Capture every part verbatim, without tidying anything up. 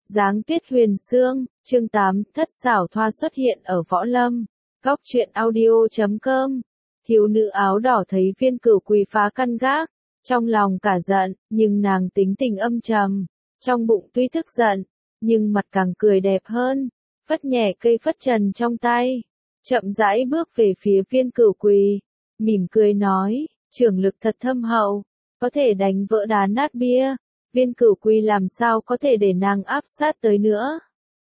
Giáng tuyết huyền sương, chương tám, thất xảo thoa xuất hiện ở võ lâm. Góc truyện audio chấm com. Thiếu nữ áo đỏ thấy Viên Cửu quỳ phá căn gác, trong lòng cả giận, nhưng nàng tính tình âm trầm, trong bụng tuy tức giận, nhưng mặt càng cười đẹp hơn, phất nhẹ cây phất trần trong tay, chậm rãi bước về phía Viên Cửu quỳ, mỉm cười nói, trưởng lực thật thâm hậu, có thể đánh vỡ đá nát bia. Viên Cửu quỳ làm sao có thể để nàng áp sát tới nữa.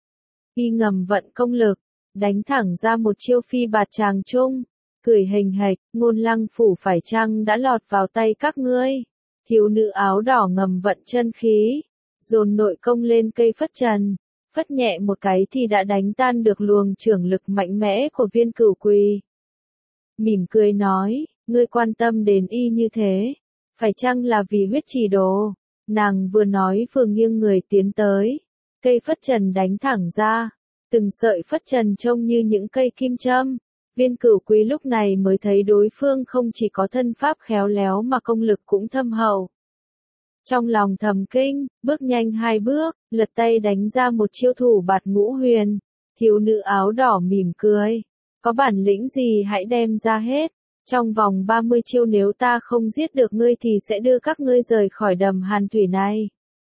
Y ngầm vận công lực, đánh thẳng ra một chiêu phi bạt tràng trung, cười hình hạch, ngôn lăng phủ phải chăng đã lọt vào tay các ngươi. Thiếu nữ áo đỏ ngầm vận chân khí, dồn nội công lên cây phất trần, phất nhẹ một cái thì đã đánh tan được luồng trưởng lực mạnh mẽ của Viên Cửu quỳ. Mỉm cười nói, ngươi quan tâm đến y như thế, phải chăng là vì huyết trì đồ? Nàng vừa nói vừa nghiêng người tiến tới, cây phất trần đánh thẳng ra, từng sợi phất trần trông như những cây kim châm. Viên Cửu quỳ lúc này mới thấy đối phương không chỉ có thân pháp khéo léo mà công lực cũng thâm hậu. Trong lòng thầm kinh, bước nhanh hai bước, lật tay đánh ra một chiêu thủ bạt ngũ huyền. Thiếu nữ áo đỏ mỉm cười, có bản lĩnh gì hãy đem ra hết. Trong vòng ba mươi chiêu nếu ta không giết được ngươi thì sẽ đưa các ngươi rời khỏi đầm hàn thủy này.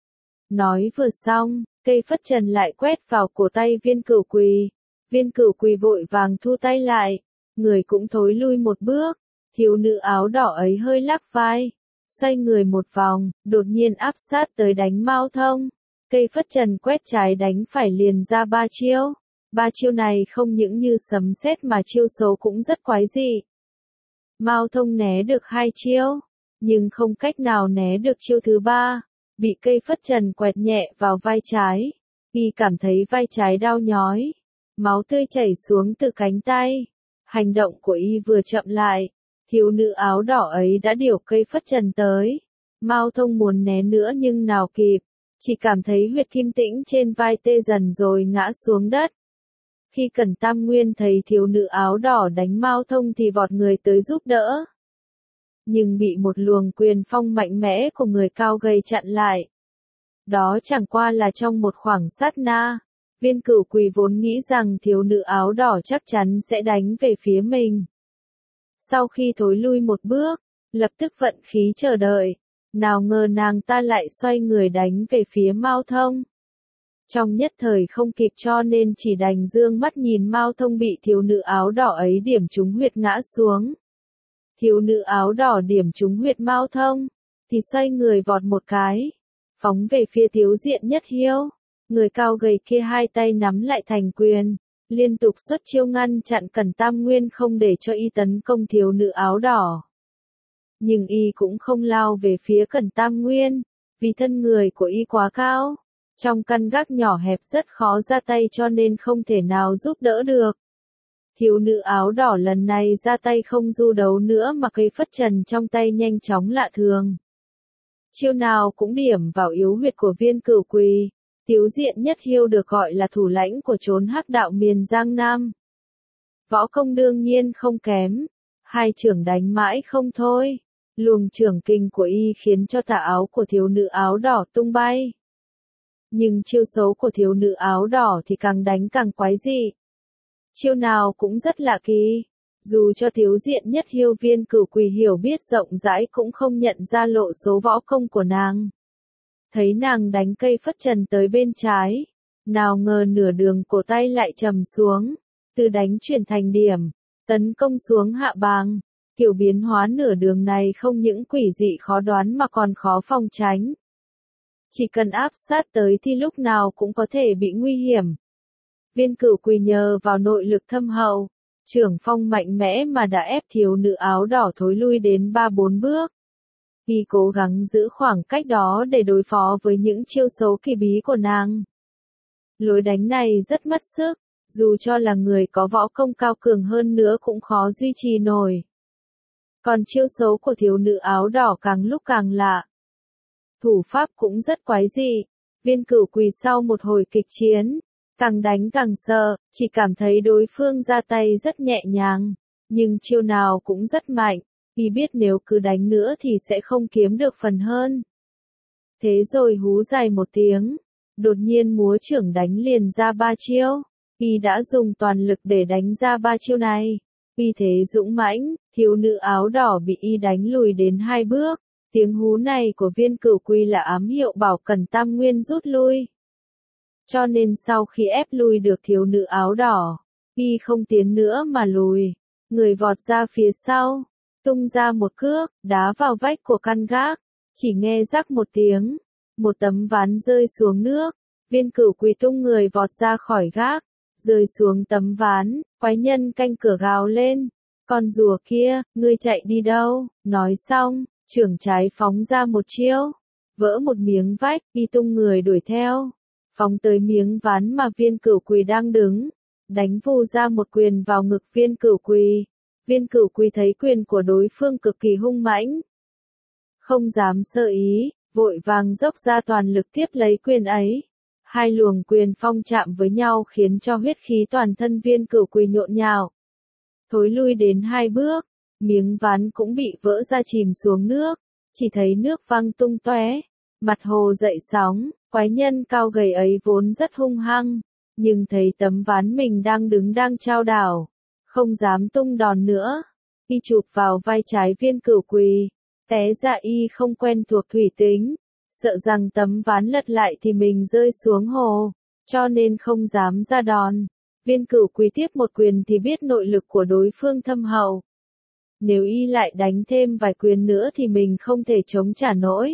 Nói vừa xong, cây phất trần lại quét vào cổ tay Viên Cửu quỳ. Viên Cửu quỳ vội vàng thu tay lại, người cũng thối lui một bước. Thiếu nữ áo đỏ ấy hơi lắc vai, xoay người một vòng, đột nhiên áp sát tới đánh Mao Thông. Cây phất trần quét trái đánh phải liền ra ba chiêu. Ba chiêu này không những như sấm sét mà chiêu số cũng rất quái dị. Mao Thông né được hai chiêu, nhưng không cách nào né được chiêu thứ ba, bị cây phất trần quẹt nhẹ vào vai trái. Y cảm thấy vai trái đau nhói, máu tươi chảy xuống từ cánh tay. Hành động của Y vừa chậm lại, thiếu nữ áo đỏ ấy đã điều cây phất trần tới. Mao Thông muốn né nữa nhưng nào kịp, chỉ cảm thấy huyệt kim tĩnh trên vai tê dần rồi ngã xuống đất. Khi Cẩn Tam Nguyên thấy thiếu nữ áo đỏ đánh Mao Thông thì vọt người tới giúp đỡ. Nhưng bị một luồng quyền phong mạnh mẽ của người cao gầy chặn lại. Đó chẳng qua là trong một khoảng sát na. Viên Cửu quỳ vốn nghĩ rằng thiếu nữ áo đỏ chắc chắn sẽ đánh về phía mình. Sau khi thối lui một bước, lập tức vận khí chờ đợi. Nào ngờ nàng ta lại xoay người đánh về phía Mao Thông. Trong nhất thời không kịp cho nên chỉ đành dương mắt nhìn Mao Thông bị thiếu nữ áo đỏ ấy điểm trúng huyệt ngã xuống. Thiếu nữ áo đỏ điểm trúng huyệt Mao Thông, thì xoay người vọt một cái, phóng về phía Tiếu Diện Nhất Hiêu. Người cao gầy kia hai tay nắm lại thành quyền, liên tục xuất chiêu ngăn chặn Cẩn Tam Nguyên không để cho Y tấn công thiếu nữ áo đỏ. Nhưng Y cũng không lao về phía Cẩn Tam Nguyên, vì thân người của Y quá cao. Trong căn gác nhỏ hẹp rất khó ra tay cho nên không thể nào giúp đỡ được. Thiếu nữ áo đỏ lần này ra tay không du đấu nữa mà cây phất trần trong tay nhanh chóng lạ thường. Chiêu nào cũng điểm vào yếu huyệt của Viên Cửu quỳ. Tiếu Diện Nhất Hiêu được gọi là thủ lãnh của chốn hắc đạo miền Giang Nam. Võ công đương nhiên không kém, hai chưởng đánh mãi không thôi. Luồng chưởng kinh của Y khiến cho tà áo của thiếu nữ áo đỏ tung bay. Nhưng chiêu số của thiếu nữ áo đỏ thì càng đánh càng quái dị. Chiêu nào cũng rất lạ kỳ. Dù cho Tiếu Diện Nhất Hiêu Viên Cửu quỳ hiểu biết rộng rãi cũng không nhận ra lộ số võ công của nàng. Thấy nàng đánh cây phất trần tới bên trái, nào ngờ nửa đường cổ tay lại trầm xuống, từ đánh chuyển thành điểm, tấn công xuống hạ bàng. Kiểu biến hóa nửa đường này không những quỷ dị khó đoán mà còn khó phòng tránh. Chỉ cần áp sát tới thì lúc nào cũng có thể bị nguy hiểm. Viên Cửu quỳ nhờ vào nội lực thâm hậu, chưởng phong mạnh mẽ mà đã ép thiếu nữ áo đỏ thối lui đến ba bốn bước. Y cố gắng giữ khoảng cách đó để đối phó với những chiêu số kỳ bí của nàng. Lối đánh này rất mất sức, dù cho là người có võ công cao cường hơn nữa cũng khó duy trì nổi. Còn chiêu số của thiếu nữ áo đỏ càng lúc càng lạ. Thủ pháp cũng rất quái dị. Viên Cửu quỳ sau một hồi kịch chiến, càng đánh càng sợ, chỉ cảm thấy đối phương ra tay rất nhẹ nhàng, nhưng chiêu nào cũng rất mạnh. Y biết nếu cứ đánh nữa thì sẽ không kiếm được phần hơn. Thế rồi hú dài một tiếng, đột nhiên múa chưởng đánh liền ra ba chiêu. Y đã dùng toàn lực để đánh ra ba chiêu này. Uy thế dũng mãnh, thiếu nữ áo đỏ bị y đánh lùi đến hai bước. Tiếng hú này của Viên Cửu Quy là ám hiệu bảo Cẩn Tam Nguyên rút lui. Cho nên sau khi ép lui được thiếu nữ áo đỏ, y không tiến nữa mà lùi. Người vọt ra phía sau, tung ra một cước, đá vào vách của căn gác. Chỉ nghe rắc một tiếng, một tấm ván rơi xuống nước. Viên Cửu Quy tung người vọt ra khỏi gác, rơi xuống tấm ván. Quái nhân canh cửa gào lên, con rùa kia, ngươi chạy đi đâu? Nói xong, chưởng trái phóng ra một chiêu, vỡ một miếng vách, y tung người đuổi theo, phóng tới miếng ván mà Viên Cửu Quy đang đứng, đánh vù ra một quyền vào ngực Viên Cửu Quy. Viên Cửu Quy thấy quyền của đối phương cực kỳ hung mãnh, không dám sơ ý, vội vàng dốc ra toàn lực tiếp lấy quyền ấy. Hai luồng quyền phong chạm với nhau khiến cho huyết khí toàn thân Viên Cửu Quy nhộn nhạo. Thối lui đến hai bước, miếng ván cũng bị vỡ ra chìm xuống nước, chỉ thấy nước văng tung tóe, mặt hồ dậy sóng. Quái nhân cao gầy ấy vốn rất hung hăng, nhưng thấy tấm ván mình đang đứng đang chao đảo, không dám tung đòn nữa. Y chụp vào vai trái Viên Cửu Quy, té ra y không quen thuộc thủy tính, sợ rằng tấm ván lật lại thì mình rơi xuống hồ, cho nên không dám ra đòn. Viên Cửu Quy tiếp một quyền thì biết nội lực của đối phương thâm hậu. Nếu y lại đánh thêm vài quyền nữa thì mình không thể chống trả nổi.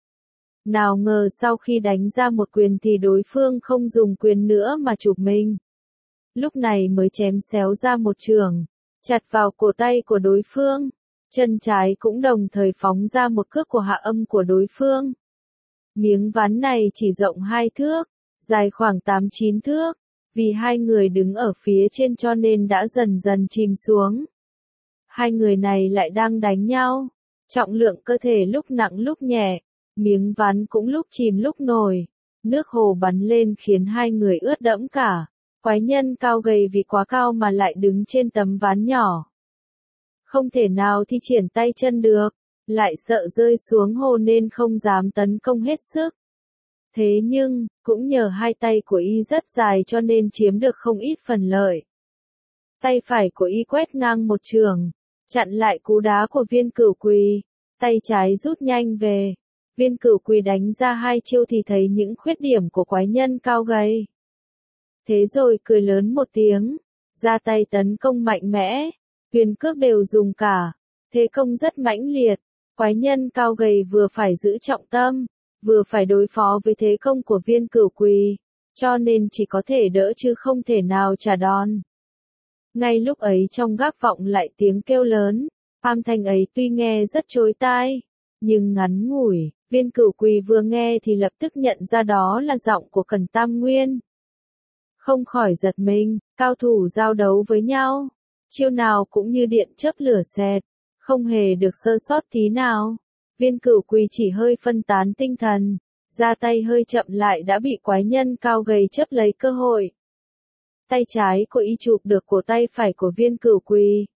Nào ngờ sau khi đánh ra một quyền thì đối phương không dùng quyền nữa mà chụp mình. Lúc này mới chém xéo ra một chưởng, chặt vào cổ tay của đối phương. Chân trái cũng đồng thời phóng ra một cước của hạ âm của đối phương. Miếng ván này chỉ rộng hai thước, dài khoảng tám chín thước. Vì hai người đứng ở phía trên cho nên đã dần dần chìm xuống. Hai người này lại đang đánh nhau. Trọng lượng cơ thể lúc nặng lúc nhẹ. Miếng ván cũng lúc chìm lúc nổi. Nước hồ bắn lên khiến hai người ướt đẫm cả. Quái nhân cao gầy vì quá cao mà lại đứng trên tấm ván nhỏ. Không thể nào thi triển tay chân được. Lại sợ rơi xuống hồ nên không dám tấn công hết sức. Thế nhưng, cũng nhờ hai tay của y rất dài cho nên chiếm được không ít phần lợi. Tay phải của y quét ngang một chưởng, chặn lại cú đá của Viên Cửu Quy. Tay trái rút nhanh về. Viên Cửu Quy đánh ra hai chiêu thì thấy những khuyết điểm của quái nhân cao gầy. Thế rồi cười lớn một tiếng, ra tay tấn công mạnh mẽ, quyền cước đều dùng cả. Thế công rất mãnh liệt, quái nhân cao gầy vừa phải giữ trọng tâm, vừa phải đối phó với thế công của Viên Cửu Quy, cho nên chỉ có thể đỡ chứ không thể nào trả đòn. Ngay lúc ấy trong gác vọng lại tiếng kêu lớn, âm thanh ấy tuy nghe rất chói tai, nhưng ngắn ngủi. Viên Cửu Quy vừa nghe thì lập tức nhận ra đó là giọng của Cẩn Tam Nguyên. Không khỏi giật mình, cao thủ giao đấu với nhau, chiêu nào cũng như điện chớp lửa xẹt, không hề được sơ sót tí nào. Viên Cửu Quy chỉ hơi phân tán tinh thần, ra tay hơi chậm lại đã bị quái nhân cao gầy chấp lấy cơ hội. Tay trái của y chụp được cổ tay phải của Viên Cửu Quy.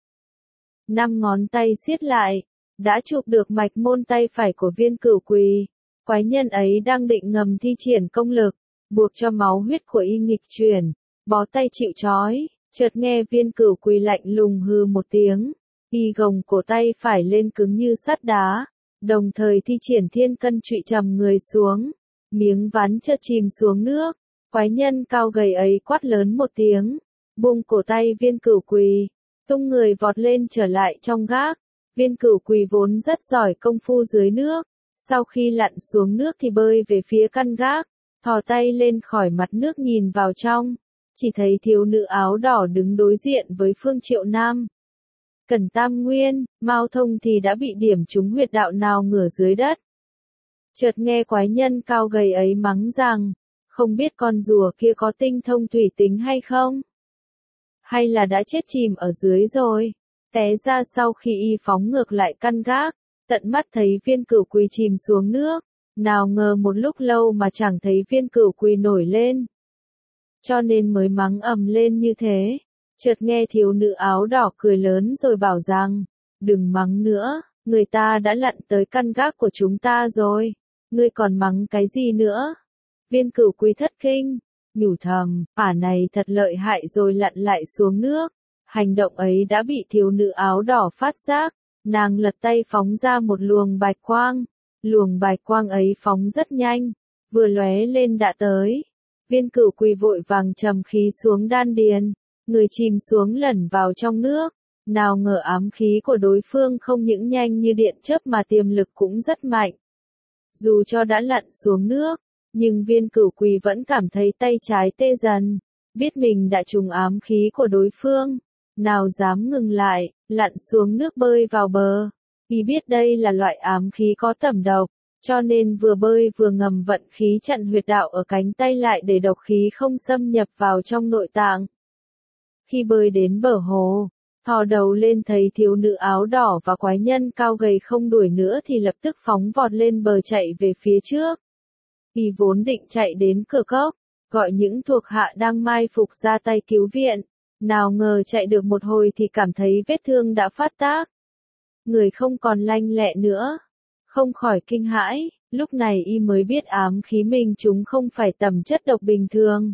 Năm ngón tay siết lại, đã chụp được mạch môn tay phải của Viên Cửu Quy. Quái nhân ấy đang định ngầm thi triển công lực, buộc cho máu huyết của y nghịch chuyển, bó tay chịu trói, chợt nghe Viên Cửu Quy lạnh lùng hừ một tiếng, y gồng cổ tay phải lên cứng như sắt đá, đồng thời thi triển thiên cân trụy trầm người xuống, miếng ván chợt chìm xuống nước. Quái nhân cao gầy ấy quát lớn một tiếng, buông cổ tay Viên Cửu Quy, tung người vọt lên trở lại trong gác. Viên Cửu Quy vốn rất giỏi công phu dưới nước, sau khi lặn xuống nước thì bơi về phía căn gác, thò tay lên khỏi mặt nước nhìn vào trong, chỉ thấy thiếu nữ áo đỏ đứng đối diện với Phương Triệu Nam. Cẩn Tam Nguyên, Mao Thông thì đã bị điểm trúng huyệt đạo nào ngửa dưới đất. Chợt nghe quái nhân cao gầy ấy mắng rằng, không biết con rùa kia có tinh thông thủy tính hay không? Hay là đã chết chìm ở dưới rồi? Té ra sau khi y phóng ngược lại căn gác, tận mắt thấy Viên Cửu Quy chìm xuống nước, nào ngờ một lúc lâu mà chẳng thấy Viên Cửu Quy nổi lên. Cho nên mới mắng ầm lên như thế. Chợt nghe thiếu nữ áo đỏ cười lớn rồi bảo rằng, đừng mắng nữa, người ta đã lặn tới căn gác của chúng ta rồi, ngươi còn mắng cái gì nữa? Viên Cửu Quý thất kinh, nhủ thầm, ả này thật lợi hại rồi lặn lại xuống nước. Hành động ấy đã bị thiếu nữ áo đỏ phát giác, nàng lật tay phóng ra một luồng bạch quang. Luồng bạch quang ấy phóng rất nhanh, vừa lóe lên đã tới. Viên Cửu Quý vội vàng trầm khí xuống đan điền, người chìm xuống lẩn vào trong nước. Nào ngờ ám khí của đối phương không những nhanh như điện chớp mà tiềm lực cũng rất mạnh. Dù cho đã lặn xuống nước, nhưng Viên Cửu Quý vẫn cảm thấy tay trái tê dần, biết mình đã trúng ám khí của đối phương. Nào dám ngừng lại, lặn xuống nước bơi vào bờ. Y biết đây là loại ám khí có tẩm độc, cho nên vừa bơi vừa ngầm vận khí chặn huyệt đạo ở cánh tay lại để độc khí không xâm nhập vào trong nội tạng. Khi bơi đến bờ hồ, thò đầu lên thấy thiếu nữ áo đỏ và quái nhân cao gầy không đuổi nữa thì lập tức phóng vọt lên bờ chạy về phía trước. Y vốn định chạy đến cửa cốc, gọi những thuộc hạ đang mai phục ra tay cứu viện. Nào ngờ chạy được một hồi thì cảm thấy vết thương đã phát tác. Người không còn lanh lẹ nữa. Không khỏi kinh hãi, lúc này y mới biết ám khí mình chúng không phải tầm chất độc bình thường.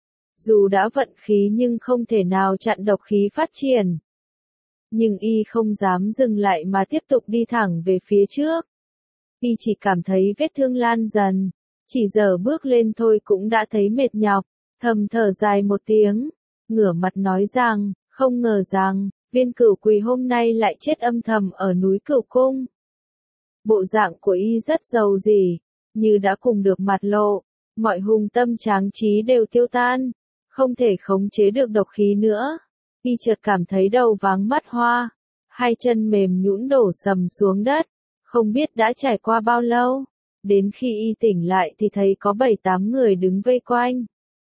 Dù đã vận khí nhưng không thể nào chặn độc khí phát triển. Nhưng y không dám dừng lại mà tiếp tục đi thẳng về phía trước. Y chỉ cảm thấy vết thương lan dần, chỉ giờ bước lên thôi cũng đã thấy mệt nhọc, thầm thở dài một tiếng. Ngửa mặt nói rằng, không ngờ rằng, Viên Cửu Quý hôm nay lại chết âm thầm ở núi Cửu Cung. Bộ dạng của y rất giàu dỉ, như đã cùng được mặt lộ, mọi hùng tâm tráng trí đều tiêu tan, không thể khống chế được độc khí nữa. Y chợt cảm thấy đầu váng mắt hoa, hai chân mềm nhũn đổ sầm xuống đất, không biết đã trải qua bao lâu. Đến khi y tỉnh lại thì thấy có bảy tám người đứng vây quanh.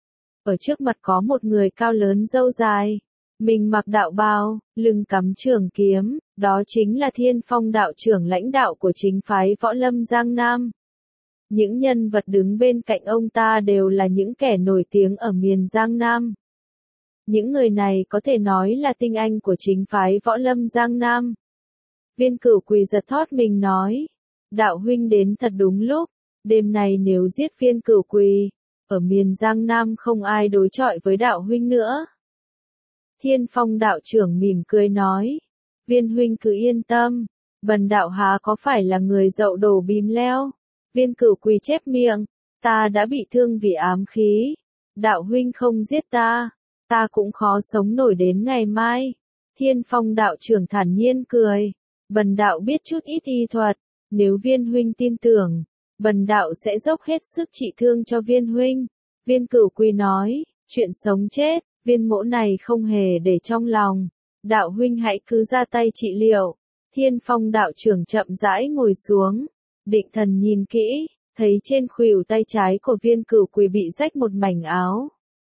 Ở trước mặt có một người cao lớn râu dài, mình mặc đạo bào, lưng cắm trường kiếm, đó chính là Thiên Phong đạo trưởng lãnh đạo của chính phái Võ Lâm Giang Nam. Những nhân vật đứng bên cạnh ông ta đều là những kẻ nổi tiếng ở miền Giang Nam. Những người này có thể nói là tinh anh của chính phái Võ Lâm Giang Nam. Viên Cửu Quý giật thót mình nói, đạo huynh đến thật đúng lúc, đêm này nếu giết Viên Cửu Quý, ở miền Giang Nam không ai đối chọi với đạo huynh nữa. Thiên Phong đạo trưởng mỉm cười nói, Viên huynh cứ yên tâm, bần đạo há có phải là người dậu đổ bìm leo. Viên Cửu Quý chép miệng, ta đã bị thương vì ám khí, đạo huynh không giết ta, ta cũng khó sống nổi đến ngày mai. Thiên Phong đạo trưởng thản nhiên cười, bần đạo biết chút ít y thuật, nếu Viên huynh tin tưởng, bần đạo sẽ dốc hết sức trị thương cho Viên huynh. Viên Cửu Quý nói, chuyện sống chết, Viên mỗ này không hề để trong lòng, đạo huynh hãy cứ ra tay trị liệu. Thiên Phong đạo trưởng chậm rãi ngồi xuống, định thần nhìn kỹ, thấy trên khuỷu tay trái của Viên Cửu Quý bị rách một mảnh áo,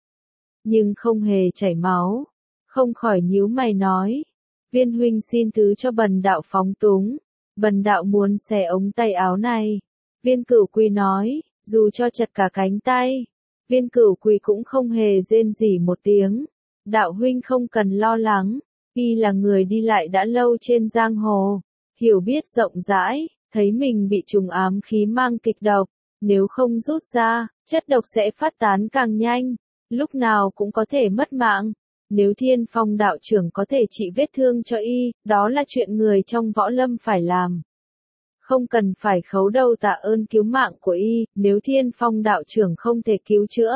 nhưng không hề chảy máu, không khỏi nhíu mày nói, Viên huynh xin thứ cho bần đạo phóng túng, bần đạo muốn xẻ ống tay áo này. Viên Cửu Quý nói, dù cho chật cả cánh tay, Viên Cửu Quý cũng không hề rên rỉ một tiếng. Đạo huynh không cần lo lắng, y là người đi lại đã lâu trên giang hồ, hiểu biết rộng rãi, thấy mình bị trùng ám khí mang kịch độc, nếu không rút ra, chất độc sẽ phát tán càng nhanh, lúc nào cũng có thể mất mạng. Nếu Thiên Phong đạo trưởng có thể trị vết thương cho y, đó là chuyện người trong võ lâm phải làm. Không cần phải khấu đầu tạ ơn cứu mạng của y, nếu Thiên Phong đạo trưởng không thể cứu chữa,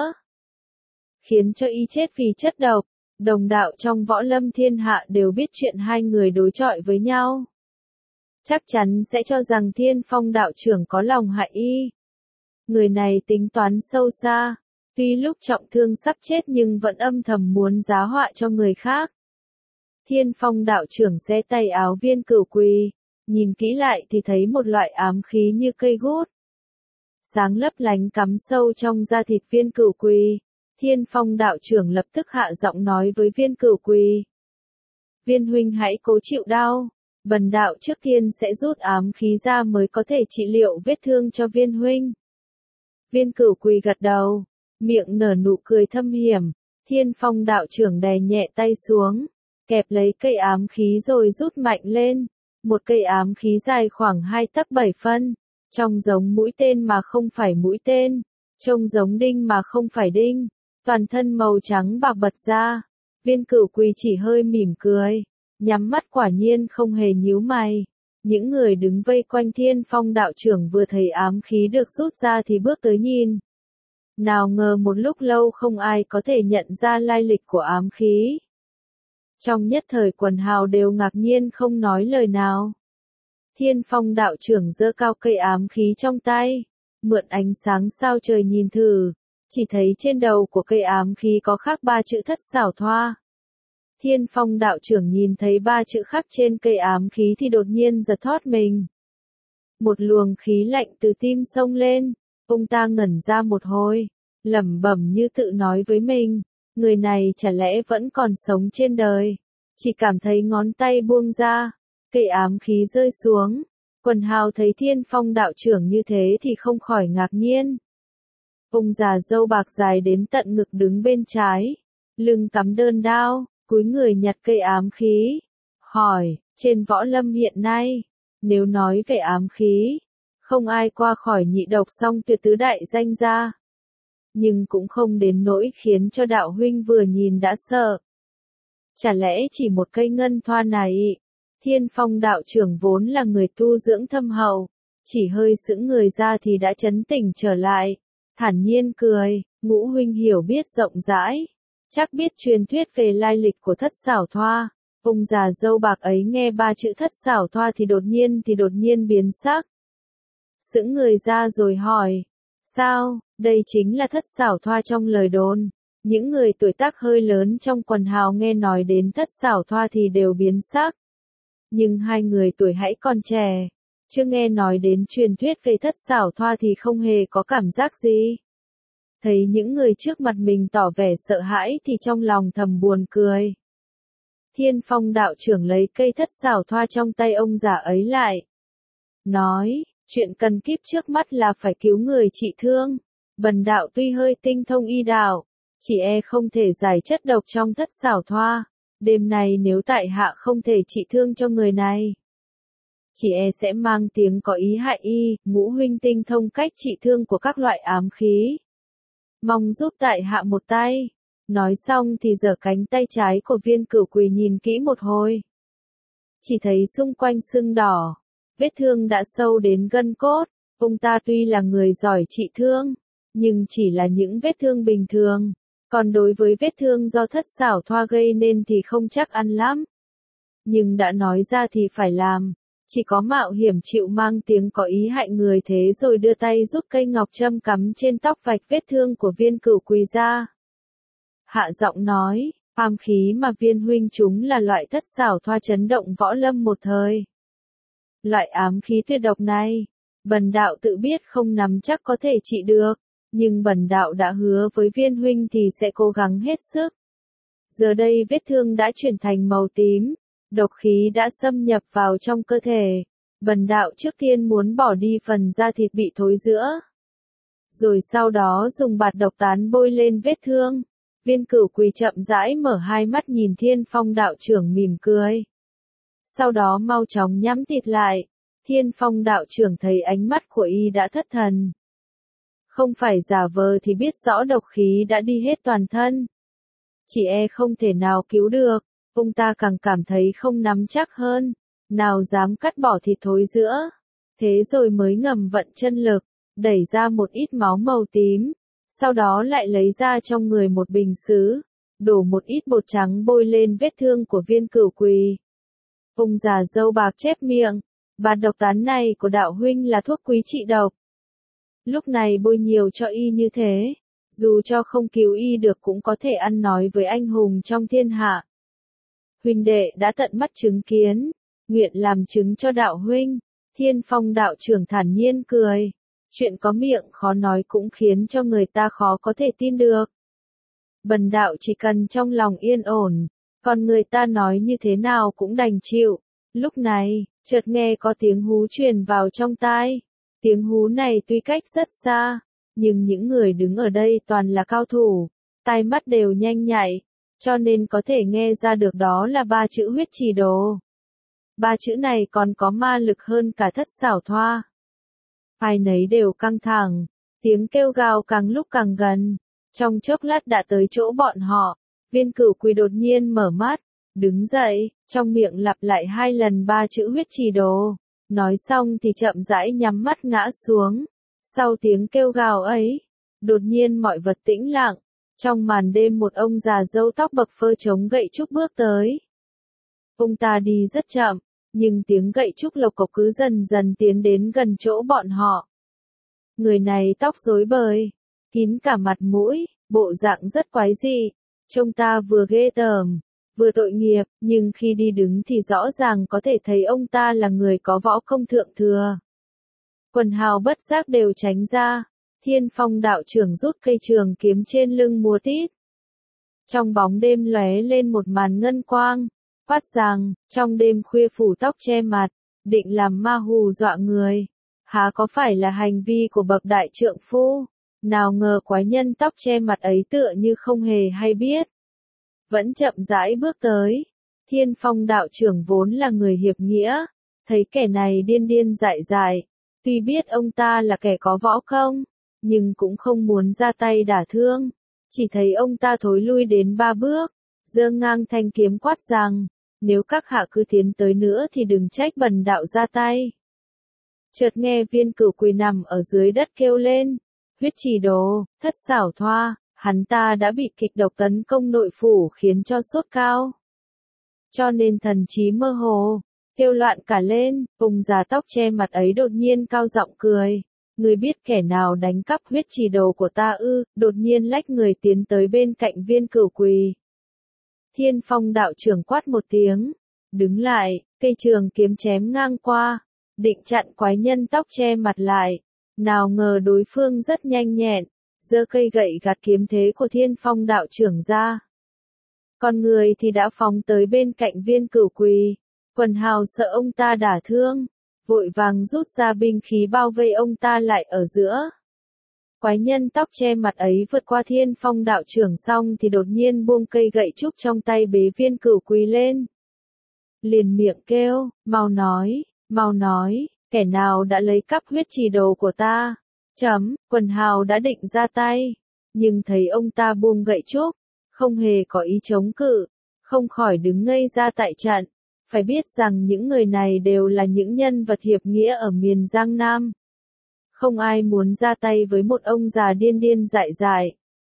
khiến cho y chết vì chất độc, đồng đạo trong võ lâm thiên hạ đều biết chuyện hai người đối chọi với nhau, chắc chắn sẽ cho rằng Thiên Phong đạo trưởng có lòng hại y. Người này tính toán sâu xa, tuy lúc trọng thương sắp chết nhưng vẫn âm thầm muốn giá họa cho người khác. Thiên Phong đạo trưởng xé tay áo Viên Cửu Quý, nhìn kỹ lại thì thấy một loại ám khí như cây gút, sáng lấp lánh cắm sâu trong da thịt Viên Cửu Quý. Thiên Phong đạo trưởng lập tức hạ giọng nói với Viên Cửu Quý, Viên huynh hãy cố chịu đau, bần đạo trước tiên sẽ rút ám khí ra mới có thể trị liệu vết thương cho Viên huynh. Viên Cửu Quý gật đầu, miệng nở nụ cười thâm hiểm. Thiên Phong đạo trưởng đè nhẹ tay xuống, kẹp lấy cây ám khí rồi rút mạnh lên. Một cây ám khí dài khoảng hai tấc bảy phân, trông giống mũi tên mà không phải mũi tên, trông giống đinh mà không phải đinh, toàn thân màu trắng bạc bật ra. Viên Cửu Quỳ chỉ hơi mỉm cười, nhắm mắt quả nhiên không hề nhíu mày. Những người đứng vây quanh Thiên Phong đạo trưởng vừa thấy ám khí được rút ra thì bước tới nhìn. Nào ngờ một lúc lâu không ai có thể nhận ra lai lịch của ám khí. Trong nhất thời quần hào đều ngạc nhiên không nói lời nào. Thiên Phong đạo trưởng giơ cao cây ám khí trong tay, mượn ánh sáng sao trời nhìn thử, chỉ thấy trên đầu của cây ám khí có khắc ba chữ Thất Xảo Thoa. Thiên Phong đạo trưởng nhìn thấy ba chữ khắc trên cây ám khí thì đột nhiên giật thót mình. Một luồng khí lạnh từ tim xông lên, ông ta ngẩn ra một hồi, lẩm bẩm như tự nói với mình, người này chả lẽ vẫn còn sống trên đời. Chỉ cảm thấy ngón tay buông ra, cây ám khí rơi xuống. Quần hào thấy Thiên Phong đạo trưởng như thế thì không khỏi ngạc nhiên. Ông già râu bạc dài đến tận ngực đứng bên trái, lưng cắm đơn đao, cúi người nhặt cây ám khí, hỏi, trên võ lâm hiện nay, nếu nói về ám khí, không ai qua khỏi nhị độc song tuyệt tứ đại danh gia. Nhưng cũng không đến nỗi khiến cho đạo huynh vừa nhìn đã sợ. Chả lẽ chỉ một cây ngân thoa này? Thiên Phong đạo trưởng vốn là người tu dưỡng thâm hậu, chỉ hơi sững người ra thì đã chấn tỉnh trở lại, thản nhiên cười, Ngũ huynh hiểu biết rộng rãi, chắc biết truyền thuyết về lai lịch của Thất Xảo Thoa. Ông già râu bạc ấy nghe ba chữ Thất Xảo Thoa thì đột nhiên thì đột nhiên biến sắc. Sững người ra rồi hỏi, sao, đây chính là Thất Xảo Thoa trong lời đồn. Những người tuổi tác hơi lớn trong quần hào nghe nói đến Thất Xảo Thoa thì đều biến sắc. Nhưng hai người tuổi hãy còn trẻ, chưa nghe nói đến truyền thuyết về Thất Xảo Thoa thì không hề có cảm giác gì. Thấy những người trước mặt mình tỏ vẻ sợ hãi thì trong lòng thầm buồn cười. Thiên Phong đạo trưởng lấy cây Thất Xảo Thoa trong tay ông già ấy lại. Nói, chuyện cần kíp trước mắt là phải cứu người trị thương. Bần đạo tuy hơi tinh thông y đạo, chỉ e không thể giải chất độc trong Thất Xảo Thoa. Đêm này nếu tại hạ không thể trị thương cho người này, chỉ e sẽ mang tiếng có ý hại y. Ngũ huynh tinh thông cách trị thương của các loại ám khí, mong giúp tại hạ một tay. Nói xong thì giở cánh tay trái của Viên Cửu Quỳ nhìn kỹ một hồi. Chỉ thấy xung quanh sưng đỏ, vết thương đã sâu đến gân cốt. Ông ta tuy là người giỏi trị thương, nhưng chỉ là những vết thương bình thường. Còn đối với vết thương do Thất Xảo Thoa gây nên thì không chắc ăn lắm. Nhưng đã nói ra thì phải làm, chỉ có mạo hiểm chịu mang tiếng có ý hại người thế rồi đưa tay rút cây ngọc châm cắm trên tóc vạch vết thương của Viên Cửu Quỳ ra. Hạ giọng nói, ám khí mà Viên huynh chúng là loại Thất Xảo Thoa chấn động võ lâm một thời. Loại ám khí tuyệt độc này, bần đạo tự biết không nắm chắc có thể trị được. Nhưng bần đạo đã hứa với Viên huynh thì sẽ cố gắng hết sức. Giờ đây vết thương đã chuyển thành màu tím, độc khí đã xâm nhập vào trong cơ thể. Bần đạo trước tiên muốn bỏ đi phần da thịt bị thối rữa, rồi sau đó dùng bạt độc tán bôi lên vết thương. Viên Cửu Quỳ chậm rãi mở hai mắt nhìn Thiên Phong đạo trưởng mỉm cười. Sau đó mau chóng nhắm tịt lại. Thiên Phong đạo trưởng thấy ánh mắt của y đã thất thần. Không phải giả vờ thì biết rõ độc khí đã đi hết toàn thân. Chỉ e không thể nào cứu được, ông ta càng cảm thấy không nắm chắc hơn, nào dám cắt bỏ thịt thối giữa. Thế rồi mới ngầm vận chân lực, đẩy ra một ít máu màu tím, sau đó lại lấy ra trong người một bình sứ, đổ một ít bột trắng bôi lên vết thương của Viên Cửu Quỳ. Ông già râu bạc chép miệng, bạt độc tán này của đạo huynh là thuốc quý trị độc. Lúc này bôi nhiều cho y như thế, dù cho không cứu y được cũng có thể ăn nói với anh hùng trong thiên hạ. Huynh đệ đã tận mắt chứng kiến, nguyện làm chứng cho đạo huynh. Thiên Phong đạo trưởng thản nhiên cười, chuyện có miệng khó nói cũng khiến cho người ta khó có thể tin được. Bần đạo chỉ cần trong lòng yên ổn, còn người ta nói như thế nào cũng đành chịu. Lúc này, chợt nghe có tiếng hú truyền vào trong tai. Tiếng hú này tuy cách rất xa, nhưng những người đứng ở đây toàn là cao thủ, tai mắt đều nhanh nhạy, cho nên có thể nghe ra được đó là ba chữ huyết trì đồ. Ba chữ này còn có ma lực hơn cả Thất Xảo Thoa. Ai nấy đều căng thẳng, Tiếng kêu gào càng lúc càng gần, trong chốc lát đã tới chỗ bọn họ. Viên Cửu Quỳ đột nhiên mở mắt, đứng dậy, trong miệng lặp lại hai lần ba chữ huyết trì đồ. Nói xong thì chậm rãi nhắm mắt ngã xuống. Sau tiếng kêu gào ấy, đột nhiên mọi vật tĩnh lặng. Trong màn đêm một ông già râu tóc bạc phơ chống gậy trúc bước tới. Ông ta đi rất chậm, nhưng tiếng gậy trúc lộc cộc cứ dần dần tiến đến gần chỗ bọn họ. Người này tóc rối bời, kín cả mặt mũi, bộ dạng rất quái dị. Trông ta vừa ghê tởm, vừa tội nghiệp, nhưng khi đi đứng thì rõ ràng có thể thấy ông ta là người có võ công thượng thừa. Quần hào bất giác đều tránh ra. Thiên Phong đạo trưởng rút cây trường kiếm trên lưng múa tít. Trong bóng đêm lóe lên một màn ngân quang, phát rằng, trong đêm khuya phủ tóc che mặt, định làm ma hù dọa người. Há có phải là hành vi của bậc đại trượng phu? Nào ngờ quái nhân tóc che mặt ấy tựa như không hề hay biết. Vẫn chậm rãi bước tới. Thiên Phong đạo trưởng vốn là người hiệp nghĩa, thấy kẻ này điên điên dại dại, tuy biết ông ta là kẻ có võ công, nhưng cũng không muốn ra tay đả thương. Chỉ thấy ông ta thối lui đến ba bước, giơ ngang thanh kiếm quát rằng, nếu các hạ cứ tiến tới nữa thì đừng trách bần đạo ra tay. Chợt nghe Viên Cửu Quỳ nằm ở dưới đất kêu lên, huyết trì đồ, thất xảo thoa, hắn ta đã bị kịch độc tấn công nội phủ khiến cho sốt cao. Cho nên thần trí mơ hồ, kêu loạn cả lên, ông già tóc che mặt ấy đột nhiên cao giọng cười. Người biết kẻ nào đánh cắp huyết trì đồ của ta ư? Đột nhiên lách người tiến tới bên cạnh Viên Cửu Quỳ. Thiên Phong đạo trưởng quát một tiếng, đứng lại, cây trường kiếm chém ngang qua, định chặn quái nhân tóc che mặt lại. Nào ngờ đối phương rất nhanh nhẹn, giơ cây gậy gạt kiếm thế của Thiên Phong đạo trưởng ra. Còn người thì đã phóng tới bên cạnh Viên Cửu Quỳ. Quần hào sợ ông ta đả thương, vội vàng rút ra binh khí bao vây ông ta lại ở giữa. Quái nhân tóc che mặt ấy vượt qua Thiên Phong đạo trưởng xong thì đột nhiên buông cây gậy trúc trong tay bế Viên Cửu Quỳ lên. Liền miệng kêu, mau nói, mau nói, kẻ nào đã lấy cắp huyết trì đồ của ta? Chấm, quần hào đã định ra tay, nhưng thấy ông ta buông gậy trúc, không hề có ý chống cự, không khỏi đứng ngây ra tại trận. Phải biết rằng những người này đều là những nhân vật hiệp nghĩa ở miền Giang Nam. Không ai muốn ra tay với một ông già điên điên dại dại.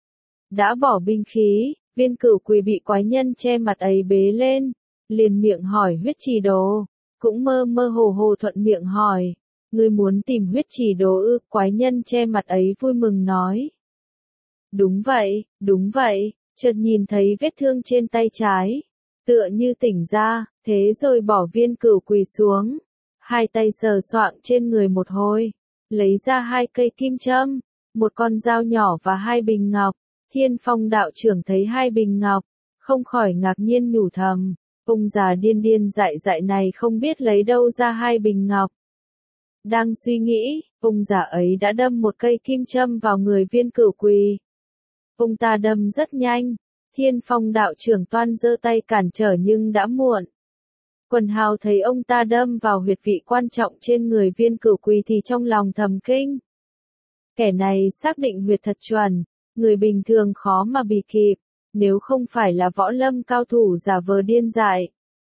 Đã bỏ binh khí, Viên Cửu Quỳ bị quái nhân che mặt ấy bế lên, liền miệng hỏi huyết trì đồ, cũng mơ mơ hồ hồ thuận miệng hỏi, ngươi muốn tìm huyết trì đồ ư? Quái nhân che mặt ấy vui mừng nói. Đúng vậy, đúng vậy, chợt nhìn thấy vết thương trên tay trái, tựa như tỉnh ra, thế rồi bỏ Viên Cửu Quỳ xuống, hai tay sờ soạng trên người một hồi, lấy ra hai cây kim châm, một con dao nhỏ và hai bình ngọc. Thiên Phong đạo trưởng thấy hai bình ngọc, không khỏi ngạc nhiên nhủ thầm, ông già điên điên dại dại này không biết lấy đâu ra hai bình ngọc. Đang suy nghĩ, ông già ấy đã đâm một cây kim châm vào người Viên Cửu Quỳ. Ông ta đâm rất nhanh, Thiên Phong đạo trưởng toan giơ tay cản trở nhưng đã muộn. Quần hào thấy ông ta đâm vào huyệt vị quan trọng trên người Viên Cửu Quỳ thì trong lòng thầm kinh. Kẻ này xác định huyệt thật chuẩn, người bình thường khó mà bị kịp, nếu không phải là võ lâm cao thủ giả vờ điên dại.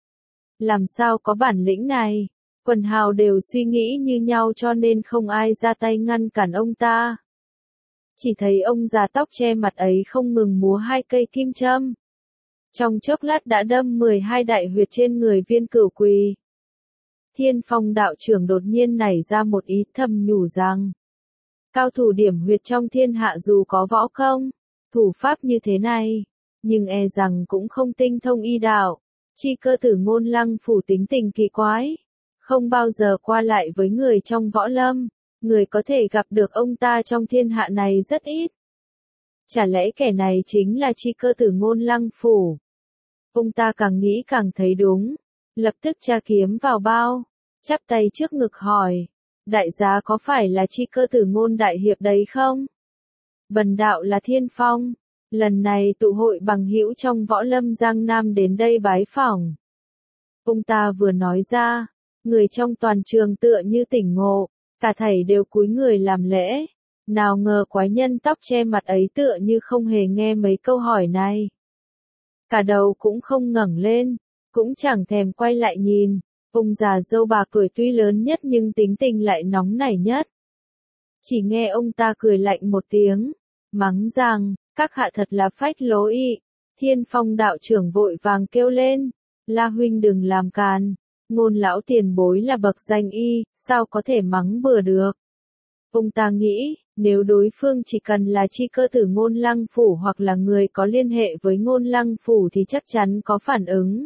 Làm sao có bản lĩnh này? Quần hào đều suy nghĩ như nhau cho nên không ai ra tay ngăn cản ông ta. Chỉ thấy ông già tóc che mặt ấy không ngừng múa hai cây kim châm. Trong chốc lát đã đâm mười hai đại huyệt trên người Viên Cửu Quỳ. Thiên Phong đạo trưởng đột nhiên nảy ra một ý thầm nhủ rằng, cao thủ điểm huyệt trong thiên hạ dù có võ công, thủ pháp như thế này, nhưng e rằng cũng không tinh thông y đạo. Chi Cơ Tử Ngôn Lăng phủ tính tình kỳ quái, không bao giờ qua lại với người trong võ lâm, người có thể gặp được ông ta trong thiên hạ này rất ít. Chả lẽ kẻ này chính là Chi Cơ Tử Ngôn Lăng phủ? Ông ta càng nghĩ càng thấy đúng, lập tức tra kiếm vào bao, chắp tay trước ngực hỏi, đại giá có phải là Chi Cơ Tử Ngôn đại hiệp đấy không? Bần đạo là Thiên Phong, lần này tụ hội bằng hữu trong võ lâm Giang Nam đến đây bái phỏng. Ông ta vừa nói ra, người trong toàn trường tựa như tỉnh ngộ, cả thảy đều cúi người làm lễ. Nào ngờ quái nhân tóc che mặt ấy tựa như không hề nghe mấy câu hỏi này. Cả đầu cũng không ngẩng lên, cũng chẳng thèm quay lại nhìn. Ông già dâu bạc tuổi tuy lớn nhất nhưng tính tình lại nóng nảy nhất. Chỉ nghe ông ta cười lạnh một tiếng, mắng rằng, các hạ thật là phách lố ị. Thiên Phong đạo trưởng vội vàng kêu lên, La huynh đừng làm càn, Ngôn lão tiền bối là bậc danh y, sao có thể mắng bừa được. Ông ta nghĩ, nếu đối phương chỉ cần là chi cơ tử Ngôn Lăng Phủ hoặc là người có liên hệ với Ngôn Lăng Phủ thì chắc chắn có phản ứng.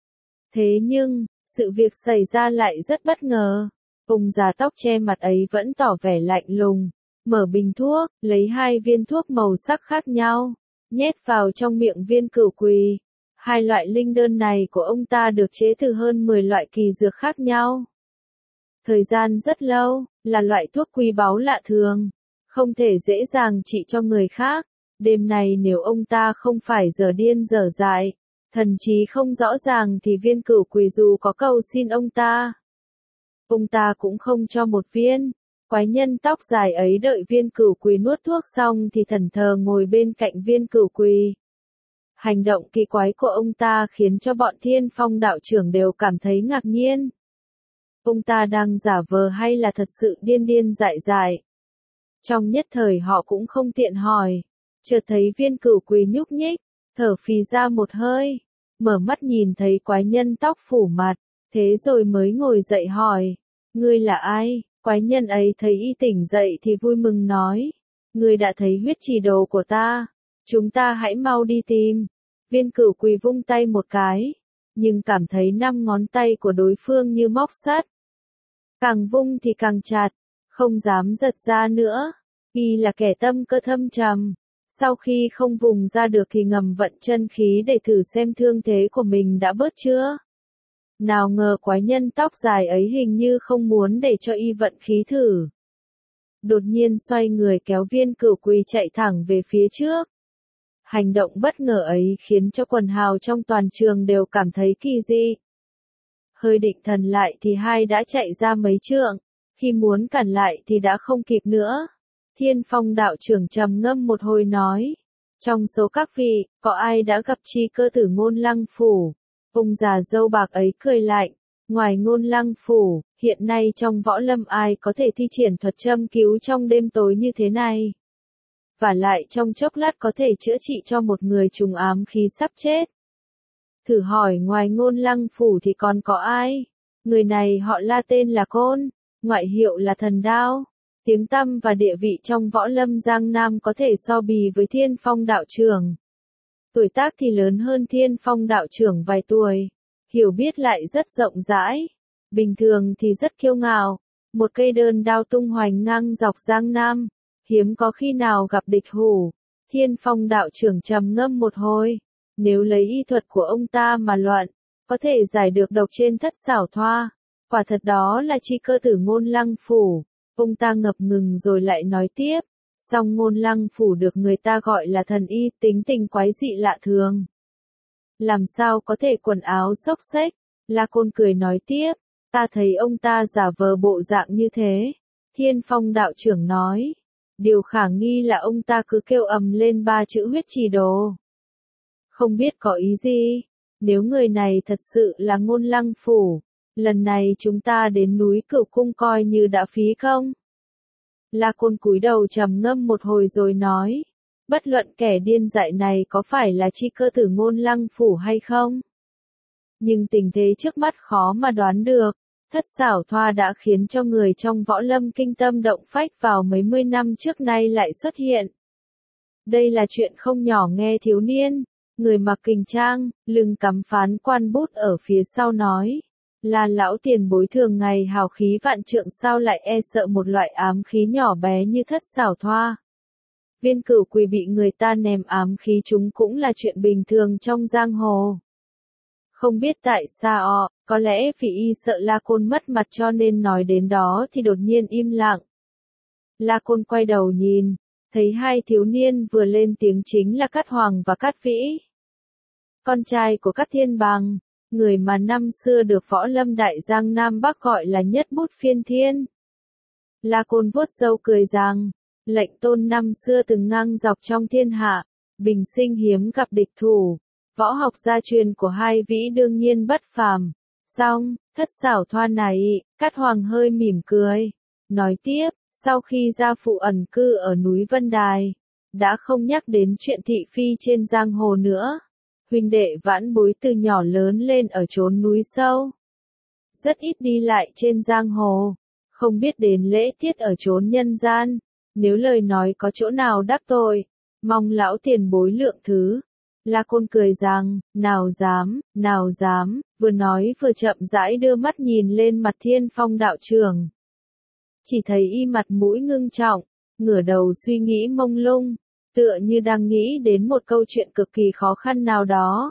Thế nhưng, sự việc xảy ra lại rất bất ngờ. Ông già tóc che mặt ấy vẫn tỏ vẻ lạnh lùng, mở bình thuốc, lấy hai viên thuốc màu sắc khác nhau, nhét vào trong miệng Viên Cửu Quỳ. Hai loại linh đơn này của ông ta được chế từ hơn mười loại kỳ dược khác nhau. Thời gian rất lâu, là loại thuốc quý báu lạ thường, không thể dễ dàng trị cho người khác. Đêm này nếu ông ta không phải dở điên dở dại, thần trí không rõ ràng thì Viên Cửu Quỳ dù có cầu xin ông ta, ông ta cũng không cho một viên. Quái nhân tóc dài ấy đợi Viên Cửu Quỳ nuốt thuốc xong thì thẫn thờ ngồi bên cạnh Viên Cửu Quỳ. Hành động kỳ quái của ông ta khiến cho bọn Thiên Phong đạo trưởng đều cảm thấy ngạc nhiên. Ông ta đang giả vờ hay là thật sự điên điên dại dại? Trong nhất thời họ cũng không tiện hỏi. Chợt thấy Viên Cửu Quỳ nhúc nhích, thở phì ra một hơi, mở mắt nhìn thấy quái nhân tóc phủ mặt, thế rồi mới ngồi dậy hỏi, ngươi là ai? Quái nhân ấy thấy y tỉnh dậy thì vui mừng nói, ngươi đã thấy huyết trì đồ của ta, chúng ta hãy mau đi tìm. Viên Cửu Quỳ vung tay một cái, nhưng cảm thấy năm ngón tay của đối phương như móc sắt. Càng vung thì càng chặt, không dám giật ra nữa. Y là kẻ tâm cơ thâm trầm, sau khi không vùng ra được thì ngầm vận chân khí để thử xem thương thế của mình đã bớt chưa. Nào ngờ quái nhân tóc dài ấy hình như không muốn để cho y vận khí thử. Đột nhiên xoay người kéo Viên Cửu Quỳ chạy thẳng về phía trước. Hành động bất ngờ ấy khiến cho quần hào trong toàn trường đều cảm thấy kỳ dị. Hơi định thần lại thì hai đã chạy ra mấy trượng, khi muốn cản lại thì đã không kịp nữa. Thiên Phong đạo trưởng trầm ngâm một hồi nói, trong số các vị, có ai đã gặp chi cơ tử Ngôn Lăng Phủ? Ông già dâu bạc ấy cười lạnh, ngoài Ngôn Lăng Phủ, hiện nay trong võ lâm ai có thể thi triển thuật châm cứu trong đêm tối như thế này? Và lại trong chốc lát có thể chữa trị cho một người trùng ám khí sắp chết. Thử hỏi ngoài Ngôn Lăng Phủ thì còn có ai? Người này họ La tên là Côn, ngoại hiệu là Thần Đao. Tiếng tăm và địa vị trong võ lâm Giang Nam có thể so bì với Thiên Phong đạo trưởng. Tuổi tác thì lớn hơn Thiên Phong đạo trưởng vài tuổi, hiểu biết lại rất rộng rãi, bình thường thì rất kiêu ngạo, một cây đơn đao tung hoành ngang dọc Giang Nam, hiếm có khi nào gặp địch thủ. Thiên Phong đạo trưởng trầm ngâm một hồi, nếu lấy y thuật của ông ta mà luận, có thể giải được độc trên thất xảo thoa, quả thật đó là chi cơ tử Ngôn Lăng Phủ. Ông ta ngập ngừng rồi lại nói tiếp, song Ngôn Lăng Phủ được người ta gọi là thần y, tính tình quái dị lạ thường. Làm sao có thể quần áo xốc xếch? La Côn cười nói tiếp, ta thấy ông ta giả vờ bộ dạng như thế. Thiên Phong đạo trưởng nói, điều khả nghi là ông ta cứ kêu ầm lên ba chữ huyết trì đồ. Không biết có ý gì, nếu người này thật sự là Ngôn Lăng Phủ, lần này chúng ta đến núi Cửu Cung coi như đã phí công. La Côn cúi đầu trầm ngâm một hồi rồi nói, bất luận kẻ điên dại này có phải là chi cơ tử Ngôn Lăng Phủ hay không. Nhưng tình thế trước mắt khó mà đoán được, thất xảo thoa đã khiến cho người trong võ lâm kinh tâm động phách vào mấy mươi năm trước nay lại xuất hiện. Đây là chuyện không nhỏ nghe thiếu niên, người mặc kình trang, lưng cắm phán quan bút ở phía sau nói. Là lão tiền bối thường ngày hào khí vạn trượng sao lại e sợ một loại ám khí nhỏ bé như thất xảo thoa. Viên Cửu Quỳ bị người ta ném ám khí chúng cũng là chuyện bình thường trong giang hồ. Không biết tại sao, có lẽ vì y sợ La Côn mất mặt cho nên nói đến đó thì đột nhiên im lặng. La Côn quay đầu nhìn, thấy hai thiếu niên vừa lên tiếng chính là Cát Hoàng và Cát Vĩ. Con trai của Cát Thiên Bằng, người mà năm xưa được võ lâm đại Giang Nam Bắc gọi là nhất bút phiên thiên. La Côn vuốt râu cười rằng, Lệnh Tôn năm xưa từng ngang dọc trong thiên hạ, bình sinh hiếm gặp địch thủ, võ học gia truyền của hai vĩ đương nhiên bất phàm. Xong, thất xảo thoa này, Cát Hoàng hơi mỉm cười, nói tiếp, sau khi gia phụ ẩn cư ở núi Vân Đài, đã không nhắc đến chuyện thị phi trên giang hồ nữa. Huynh đệ vãn bối từ nhỏ lớn lên ở chốn núi sâu, rất ít đi lại trên giang hồ, không biết đến lễ tiết ở chốn nhân gian, nếu lời nói có chỗ nào đắc tội, mong lão tiền bối lượng thứ. La Côn cười rằng, nào dám, nào dám, vừa nói vừa chậm rãi đưa mắt nhìn lên mặt Thiên Phong đạo trưởng. Chỉ thấy y mặt mũi ngưng trọng, ngửa đầu suy nghĩ mông lung, tựa như đang nghĩ đến một câu chuyện cực kỳ khó khăn nào đó.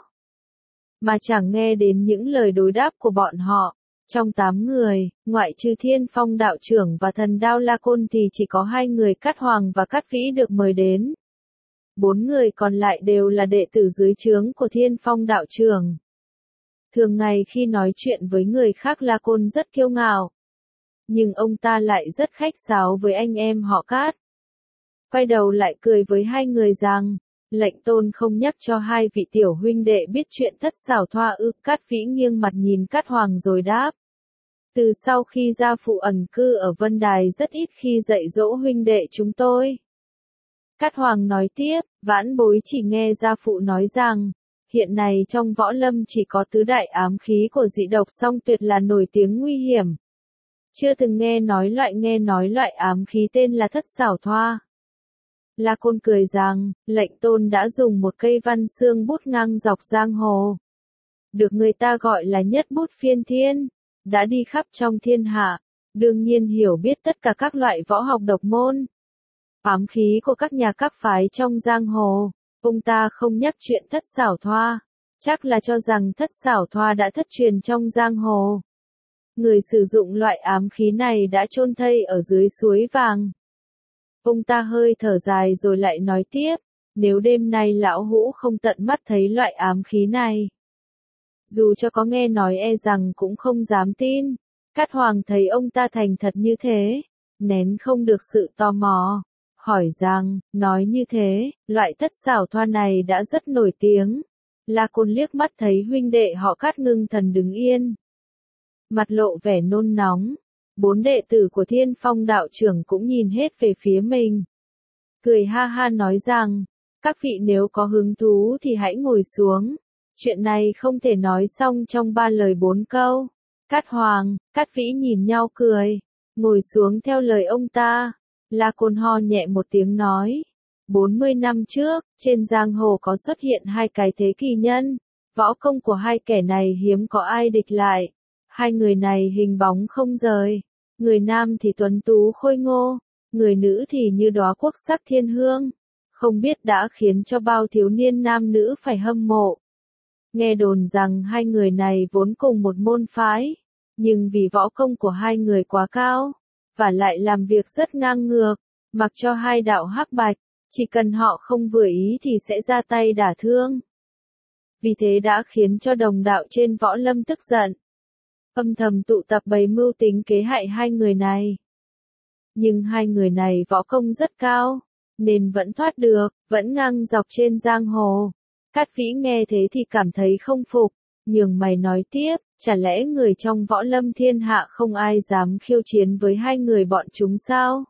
Mà chẳng nghe đến những lời đối đáp của bọn họ. Trong tám người, ngoại trừ Thiên Phong đạo trưởng và thần đao La Côn thì chỉ có hai người Cát Hoàng và Cát Vĩ được mời đến. Bốn người còn lại đều là đệ tử dưới trướng của Thiên Phong đạo trưởng. Thường ngày khi nói chuyện với người khác La Côn rất kiêu ngạo. Nhưng ông ta lại rất khách sáo với anh em họ Cát. Quay đầu lại cười với hai người rằng, lệnh Tôn không nhắc cho hai vị tiểu huynh đệ biết chuyện thất xảo thoa ư. Cát Vĩ nghiêng mặt nhìn Cát Hoàng rồi đáp. Từ sau khi gia phụ ẩn cư ở Vân Đài rất ít khi dạy dỗ huynh đệ chúng tôi. Cát Hoàng nói tiếp, vãn bối chỉ nghe gia phụ nói rằng, hiện nay trong võ lâm chỉ có tứ đại ám khí của dị độc song tuyệt là nổi tiếng nguy hiểm. Chưa từng nghe nói loại nghe nói loại ám khí tên là thất xảo thoa. La Côn cười rằng, lệnh Tôn đã dùng một cây văn xương bút ngang dọc giang hồ. Được người ta gọi là nhất bút phiên thiên, đã đi khắp trong thiên hạ, đương nhiên hiểu biết tất cả các loại võ học độc môn. Ám khí của các nhà các phái trong giang hồ, ông ta không nhắc chuyện thất xảo thoa, chắc là cho rằng thất xảo thoa đã thất truyền trong giang hồ. Người sử dụng loại ám khí này đã chôn thây ở dưới suối vàng. Ông ta hơi thở dài rồi lại nói tiếp, nếu đêm nay lão hũ không tận mắt thấy loại ám khí này, dù cho có nghe nói e rằng cũng không dám tin. Cát Hoàng thấy ông ta thành thật như thế, nén không được sự tò mò, hỏi rằng, nói như thế, loại thất xảo thoa này đã rất nổi tiếng. La Côn liếc mắt thấy huynh đệ họ Cát ngưng thần đứng yên, mặt lộ vẻ nôn nóng. Bốn đệ tử của Thiên Phong đạo trưởng cũng nhìn hết về phía mình. Cười ha ha nói rằng, các vị nếu có hứng thú thì hãy ngồi xuống. Chuyện này không thể nói xong trong ba lời bốn câu. Cát Hoàng, Cát Vĩ nhìn nhau cười, ngồi xuống theo lời ông ta. La Côn ho nhẹ một tiếng nói, bốn mươi năm trước, trên giang hồ có xuất hiện hai cái thế kỳ nhân. Võ công của hai kẻ này hiếm có ai địch lại. Hai người này hình bóng không rời. Người nam thì tuấn tú khôi ngô, người nữ thì như đóa quốc sắc thiên hương. Không biết đã khiến cho bao thiếu niên nam nữ phải hâm mộ. Nghe đồn rằng hai người này vốn cùng một môn phái, nhưng vì võ công của hai người quá cao, và lại làm việc rất ngang ngược, mặc cho hai đạo hắc bạch, chỉ cần họ không vừa ý thì sẽ ra tay đả thương. Vì thế đã khiến cho đồng đạo trên võ lâm tức giận, âm thầm tụ tập bày mưu tính kế hại hai người này. Nhưng hai người này võ công rất cao, nên vẫn thoát được, vẫn ngang dọc trên giang hồ. Cát Vĩ nghe thế thì cảm thấy không phục, nhướng mày nói tiếp, chả lẽ người trong võ lâm thiên hạ không ai dám khiêu chiến với hai người bọn chúng sao?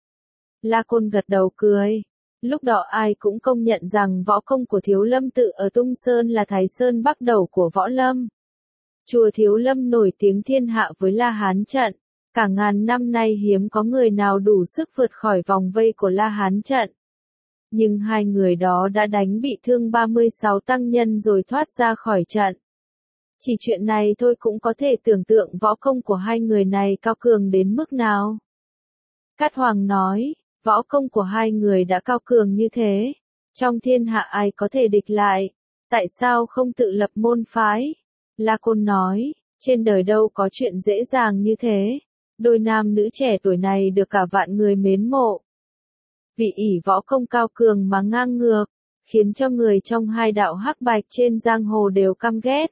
La Côn gật đầu cười. Lúc đó ai cũng công nhận rằng võ công của Thiếu Lâm Tự ở Tung Sơn là Thái Sơn Bắc đầu của võ lâm. Chùa Thiếu Lâm nổi tiếng thiên hạ với La Hán trận. Cả ngàn năm nay hiếm có người nào đủ sức vượt khỏi vòng vây của La Hán trận. Nhưng hai người đó đã đánh bị thương ba mươi sáu tăng nhân rồi thoát ra khỏi trận. Chỉ chuyện này thôi cũng có thể tưởng tượng võ công của hai người này cao cường đến mức nào. Cát Hoàng nói, võ công của hai người đã cao cường như thế. Trong thiên hạ ai có thể địch lại? Tại sao không tự lập môn phái? La Côn nói, trên đời đâu có chuyện dễ dàng như thế. Đôi nam nữ trẻ tuổi này được cả vạn người mến mộ. Vì ỷ võ công cao cường mà ngang ngược, khiến cho người trong hai đạo hắc bạch trên giang hồ đều căm ghét.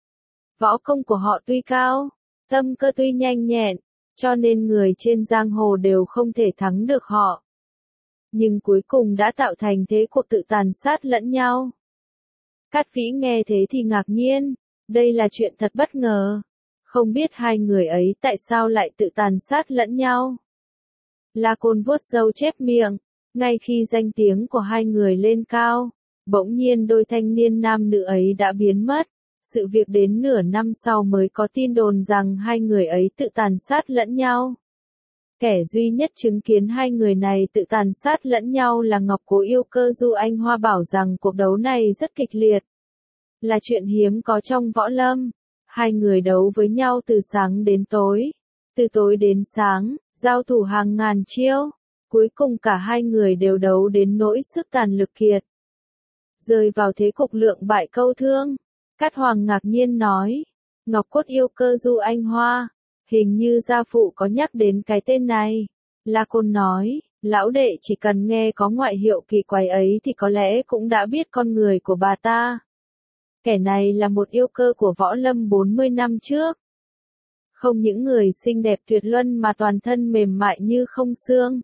Võ công của họ tuy cao, tâm cơ tuy nhanh nhẹn, cho nên người trên giang hồ đều không thể thắng được họ. nhưng cuối cùng đã tạo thành thế cuộc tự tàn sát lẫn nhau. Cát Vĩ nghe thế thì ngạc nhiên, đây là chuyện thật bất ngờ. Không biết hai người ấy tại sao lại tự tàn sát lẫn nhau. La Côn vuốt râu chép miệng, ngay khi danh tiếng của hai người lên cao, bỗng nhiên đôi thanh niên nam nữ ấy đã biến mất. Sự việc đến nửa năm sau mới có tin đồn rằng hai người ấy tự tàn sát lẫn nhau. Kẻ duy nhất chứng kiến hai người này tự tàn sát lẫn nhau là Ngọc Cố Yêu Cơ Du Anh Hoa bảo rằng cuộc đấu này rất kịch liệt. Là chuyện hiếm có trong võ lâm. Hai người đấu với nhau từ sáng đến tối. Từ tối đến sáng, giao thủ hàng ngàn chiêu. Cuối cùng cả hai người đều đấu đến nỗi sức tàn lực kiệt. Rơi vào thế cục lượng bại câu thương. Cát Hoàng ngạc nhiên nói. Ngọc Cốt Yêu Cơ Du Anh Hoa. Hình như gia phụ có nhắc đến cái tên này. La Côn nói, lão đệ chỉ cần nghe có ngoại hiệu kỳ quái ấy thì có lẽ cũng đã biết con người của bà ta. Kẻ này là một yêu cơ của võ lâm bốn mươi năm trước. Không những người xinh đẹp tuyệt luân mà toàn thân mềm mại như không xương.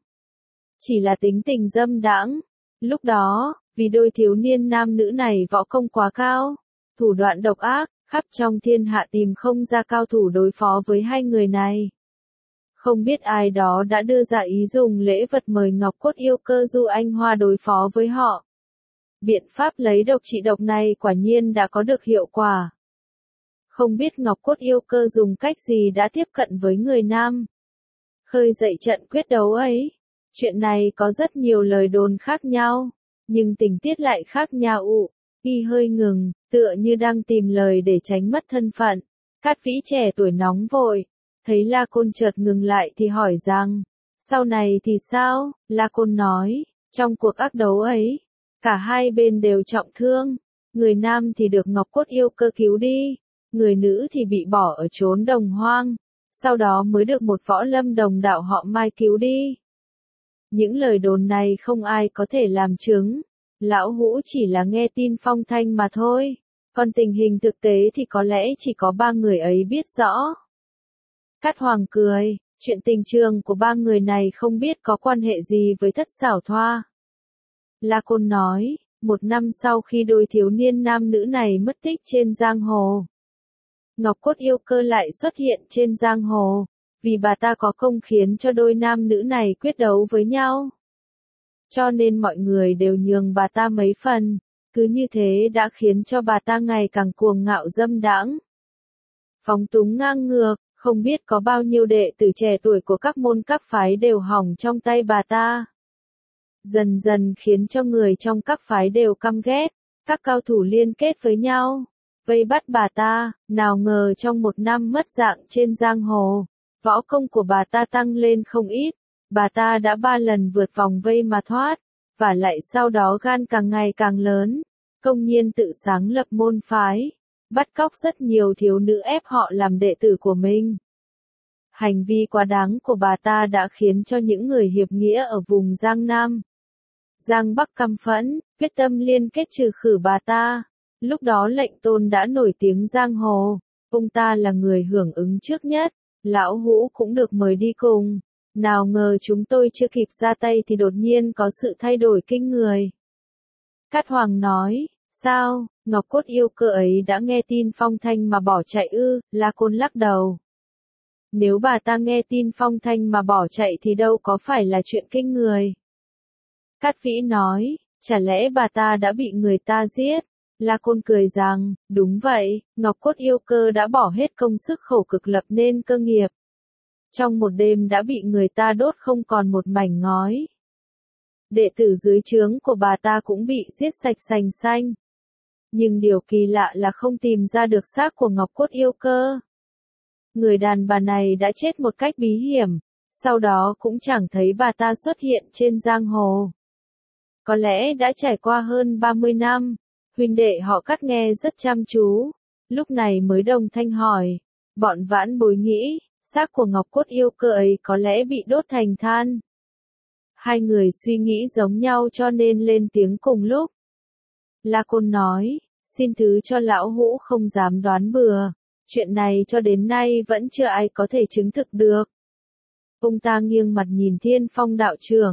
Chỉ là tính tình dâm đãng. Lúc đó, vì đôi thiếu niên nam nữ này võ công quá cao, thủ đoạn độc ác, khắp trong thiên hạ tìm không ra cao thủ đối phó với hai người này. Không biết ai đó đã đưa ra ý dùng lễ vật mời Ngọc Cốt Yêu Cơ Du Anh Hoa đối phó với họ. Biện pháp lấy độc trị độc này quả nhiên đã có được hiệu quả. Không biết Ngọc Cốt Yêu Cơ dùng cách gì đã tiếp cận với người nam. Khơi dậy trận quyết đấu ấy. Chuyện này có rất nhiều lời đồn khác nhau, nhưng tình tiết lại khác nhau ụ. Y hơi ngừng, tựa như đang tìm lời để tránh mất thân phận. Cát Vĩ trẻ tuổi nóng vội. Thấy La Côn chợt ngừng lại thì hỏi rằng, sau này thì sao? La Côn nói, trong cuộc ác đấu ấy, cả hai bên đều trọng thương. Người nam thì được Ngọc Cốt Yêu Cơ cứu đi, người nữ thì bị bỏ ở chốn đồng hoang, sau đó mới được một võ lâm đồng đạo họ Mai cứu đi. Những lời đồn này không ai có thể làm chứng. Lão Hũ chỉ là nghe tin phong thanh mà thôi, còn tình hình thực tế thì có lẽ chỉ có ba người ấy biết rõ. Cát Hoàng cười, chuyện tình trường của ba người này không biết có quan hệ gì với Thất Xảo Thoa. La Côn nói, một năm sau khi đôi thiếu niên nam nữ này mất tích trên giang hồ, Ngọc Cốt Yêu Cơ lại xuất hiện trên giang hồ, vì bà ta có công khiến cho đôi nam nữ này quyết đấu với nhau. Cho nên mọi người đều nhường bà ta mấy phần, cứ như thế đã khiến cho bà ta ngày càng cuồng ngạo dâm đãng. Phóng túng ngang ngược, không biết có bao nhiêu đệ tử trẻ tuổi của các môn các phái đều hỏng trong tay bà ta. Dần dần khiến cho người trong các phái đều căm ghét, các cao thủ liên kết với nhau, vây bắt bà ta, nào ngờ trong một năm mất dạng trên giang hồ, võ công của bà ta tăng lên không ít. Bà ta đã ba lần vượt vòng vây mà thoát, và lại sau đó gan càng ngày càng lớn, công nhiên tự sáng lập môn phái, bắt cóc rất nhiều thiếu nữ ép họ làm đệ tử của mình. Hành vi quá đáng của bà ta đã khiến cho những người hiệp nghĩa ở vùng Giang Nam, Giang Bắc căm phẫn, quyết tâm liên kết trừ khử bà ta. Lúc đó Lệnh Tôn đã nổi tiếng giang hồ, ông ta là người hưởng ứng trước nhất, Lão Hũ cũng được mời đi cùng. Nào ngờ chúng tôi chưa kịp ra tay thì đột nhiên có sự thay đổi kinh người. Cát Hoàng nói, sao, Ngọc Cốt Yêu Cơ ấy đã nghe tin phong thanh mà bỏ chạy ư? La Côn lắc đầu. Nếu bà ta nghe tin phong thanh mà bỏ chạy thì đâu có phải là chuyện kinh người. Cát Vĩ nói, chả lẽ bà ta đã bị người ta giết? La Côn cười rằng, đúng vậy, Ngọc Cốt Yêu Cơ đã bỏ hết công sức khổ cực lập nên cơ nghiệp. Trong một đêm đã bị người ta đốt không còn một mảnh ngói. Đệ tử dưới trướng của bà ta cũng bị giết sạch sành xanh. Nhưng điều kỳ lạ là không tìm ra được xác của Ngọc Cốt Yêu Cơ. Người đàn bà này đã chết một cách bí hiểm, sau đó cũng chẳng thấy bà ta xuất hiện trên giang hồ. Có lẽ đã trải qua hơn ba mươi năm, huynh đệ họ Cát nghe rất chăm chú, lúc này mới đồng thanh hỏi, bọn vãn bối nghĩ, xác của Ngọc Cốt Yêu Cơ ấy có lẽ bị đốt thành than. Hai người suy nghĩ giống nhau cho nên lên tiếng cùng lúc. La Côn nói, xin thứ cho Lão Hũ không dám đoán bừa, chuyện này cho đến nay vẫn chưa ai có thể chứng thực được. Ông ta nghiêng mặt nhìn Thiên Phong đạo trưởng,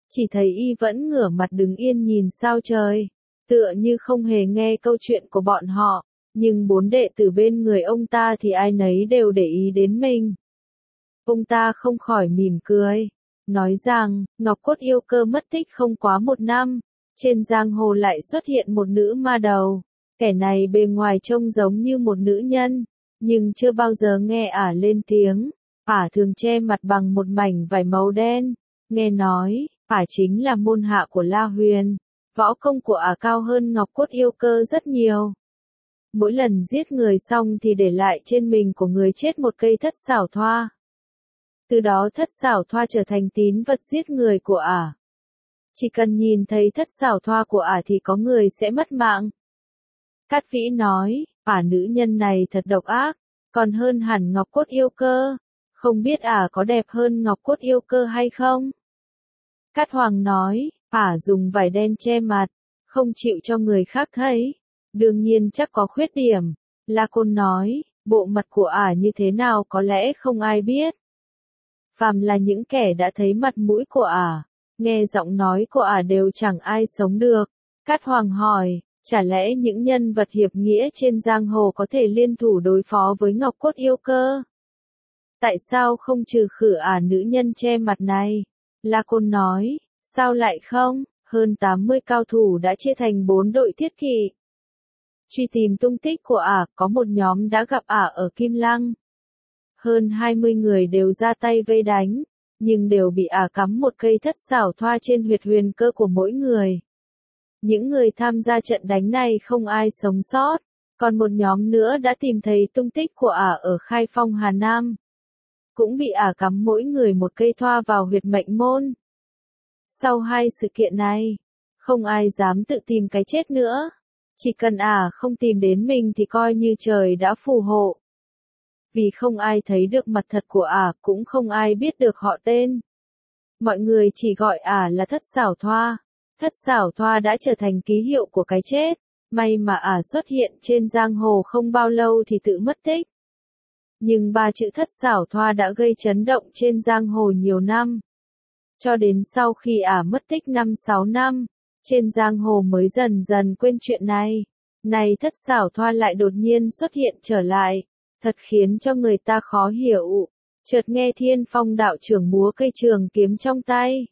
chỉ thấy y vẫn ngửa mặt đứng yên nhìn sao trời, tựa như không hề nghe câu chuyện của bọn họ, nhưng bốn đệ tử bên người ông ta thì ai nấy đều để ý đến mình. Ông ta không khỏi mỉm cười, nói rằng, Ngọc Cốt yêu cơ mất tích không quá một năm, trên giang hồ lại xuất hiện một nữ ma đầu, kẻ này bề ngoài trông giống như một nữ nhân, nhưng chưa bao giờ nghe ả lên tiếng, ả thường che mặt bằng một mảnh vải màu đen, nghe nói, ả chính là môn hạ của La Huyền, võ công của ả cao hơn Ngọc Cốt yêu cơ rất nhiều. Mỗi lần giết người xong thì để lại trên mình của người chết một cây thất xảo thoa. Từ đó thất xảo thoa trở thành tín vật giết người của ả. Chỉ cần nhìn thấy thất xảo thoa của ả thì có người sẽ mất mạng. Cát Vĩ nói, ả nữ nhân này thật độc ác, còn hơn hẳn Ngọc Cốt yêu cơ, không biết ả có đẹp hơn Ngọc Cốt yêu cơ hay không? Cát Hoàng nói, ả dùng vải đen che mặt, không chịu cho người khác thấy, đương nhiên chắc có khuyết điểm. La Côn nói, bộ mặt của ả như thế nào có lẽ không ai biết. Phàm là những kẻ đã thấy mặt mũi của ả, nghe giọng nói của ả đều chẳng ai sống được. Cát Hoàng hỏi, chả lẽ những nhân vật hiệp nghĩa trên giang hồ có thể liên thủ đối phó với Ngọc Cốt yêu cơ? Tại sao không trừ khử ả nữ nhân che mặt này? La Côn nói, sao lại không? Hơn tám mươi cao thủ đã chia thành bốn đội thiết kỵ. Truy tìm tung tích của ả, có một nhóm đã gặp ả ở Kim Lăng. Hơn hai mươi người đều ra tay vây đánh, nhưng đều bị ả cắm một cây thất xảo thoa trên huyệt huyền cơ của mỗi người. Những người tham gia trận đánh này không ai sống sót, còn một nhóm nữa đã tìm thấy tung tích của ả ở Khai Phong Hà Nam. Cũng bị ả cắm mỗi người một cây thoa vào huyệt mệnh môn. Sau hai sự kiện này, không ai dám tự tìm cái chết nữa. Chỉ cần ả không tìm đến mình thì coi như trời đã phù hộ. Vì không ai thấy được mặt thật của ả, cũng không ai biết được họ tên. Mọi người chỉ gọi ả là thất xảo thoa. Thất xảo thoa đã trở thành ký hiệu của cái chết. May mà ả xuất hiện trên giang hồ không bao lâu thì tự mất tích. Nhưng ba chữ thất xảo thoa đã gây chấn động trên giang hồ nhiều năm. Cho đến sau khi ả mất tích năm sáu năm, trên giang hồ mới dần dần quên chuyện này. Này thất xảo thoa lại đột nhiên xuất hiện trở lại, thật khiến cho người ta khó hiểu. Chợt nghe Thiên Phong đạo trưởng múa cây trường kiếm trong tay.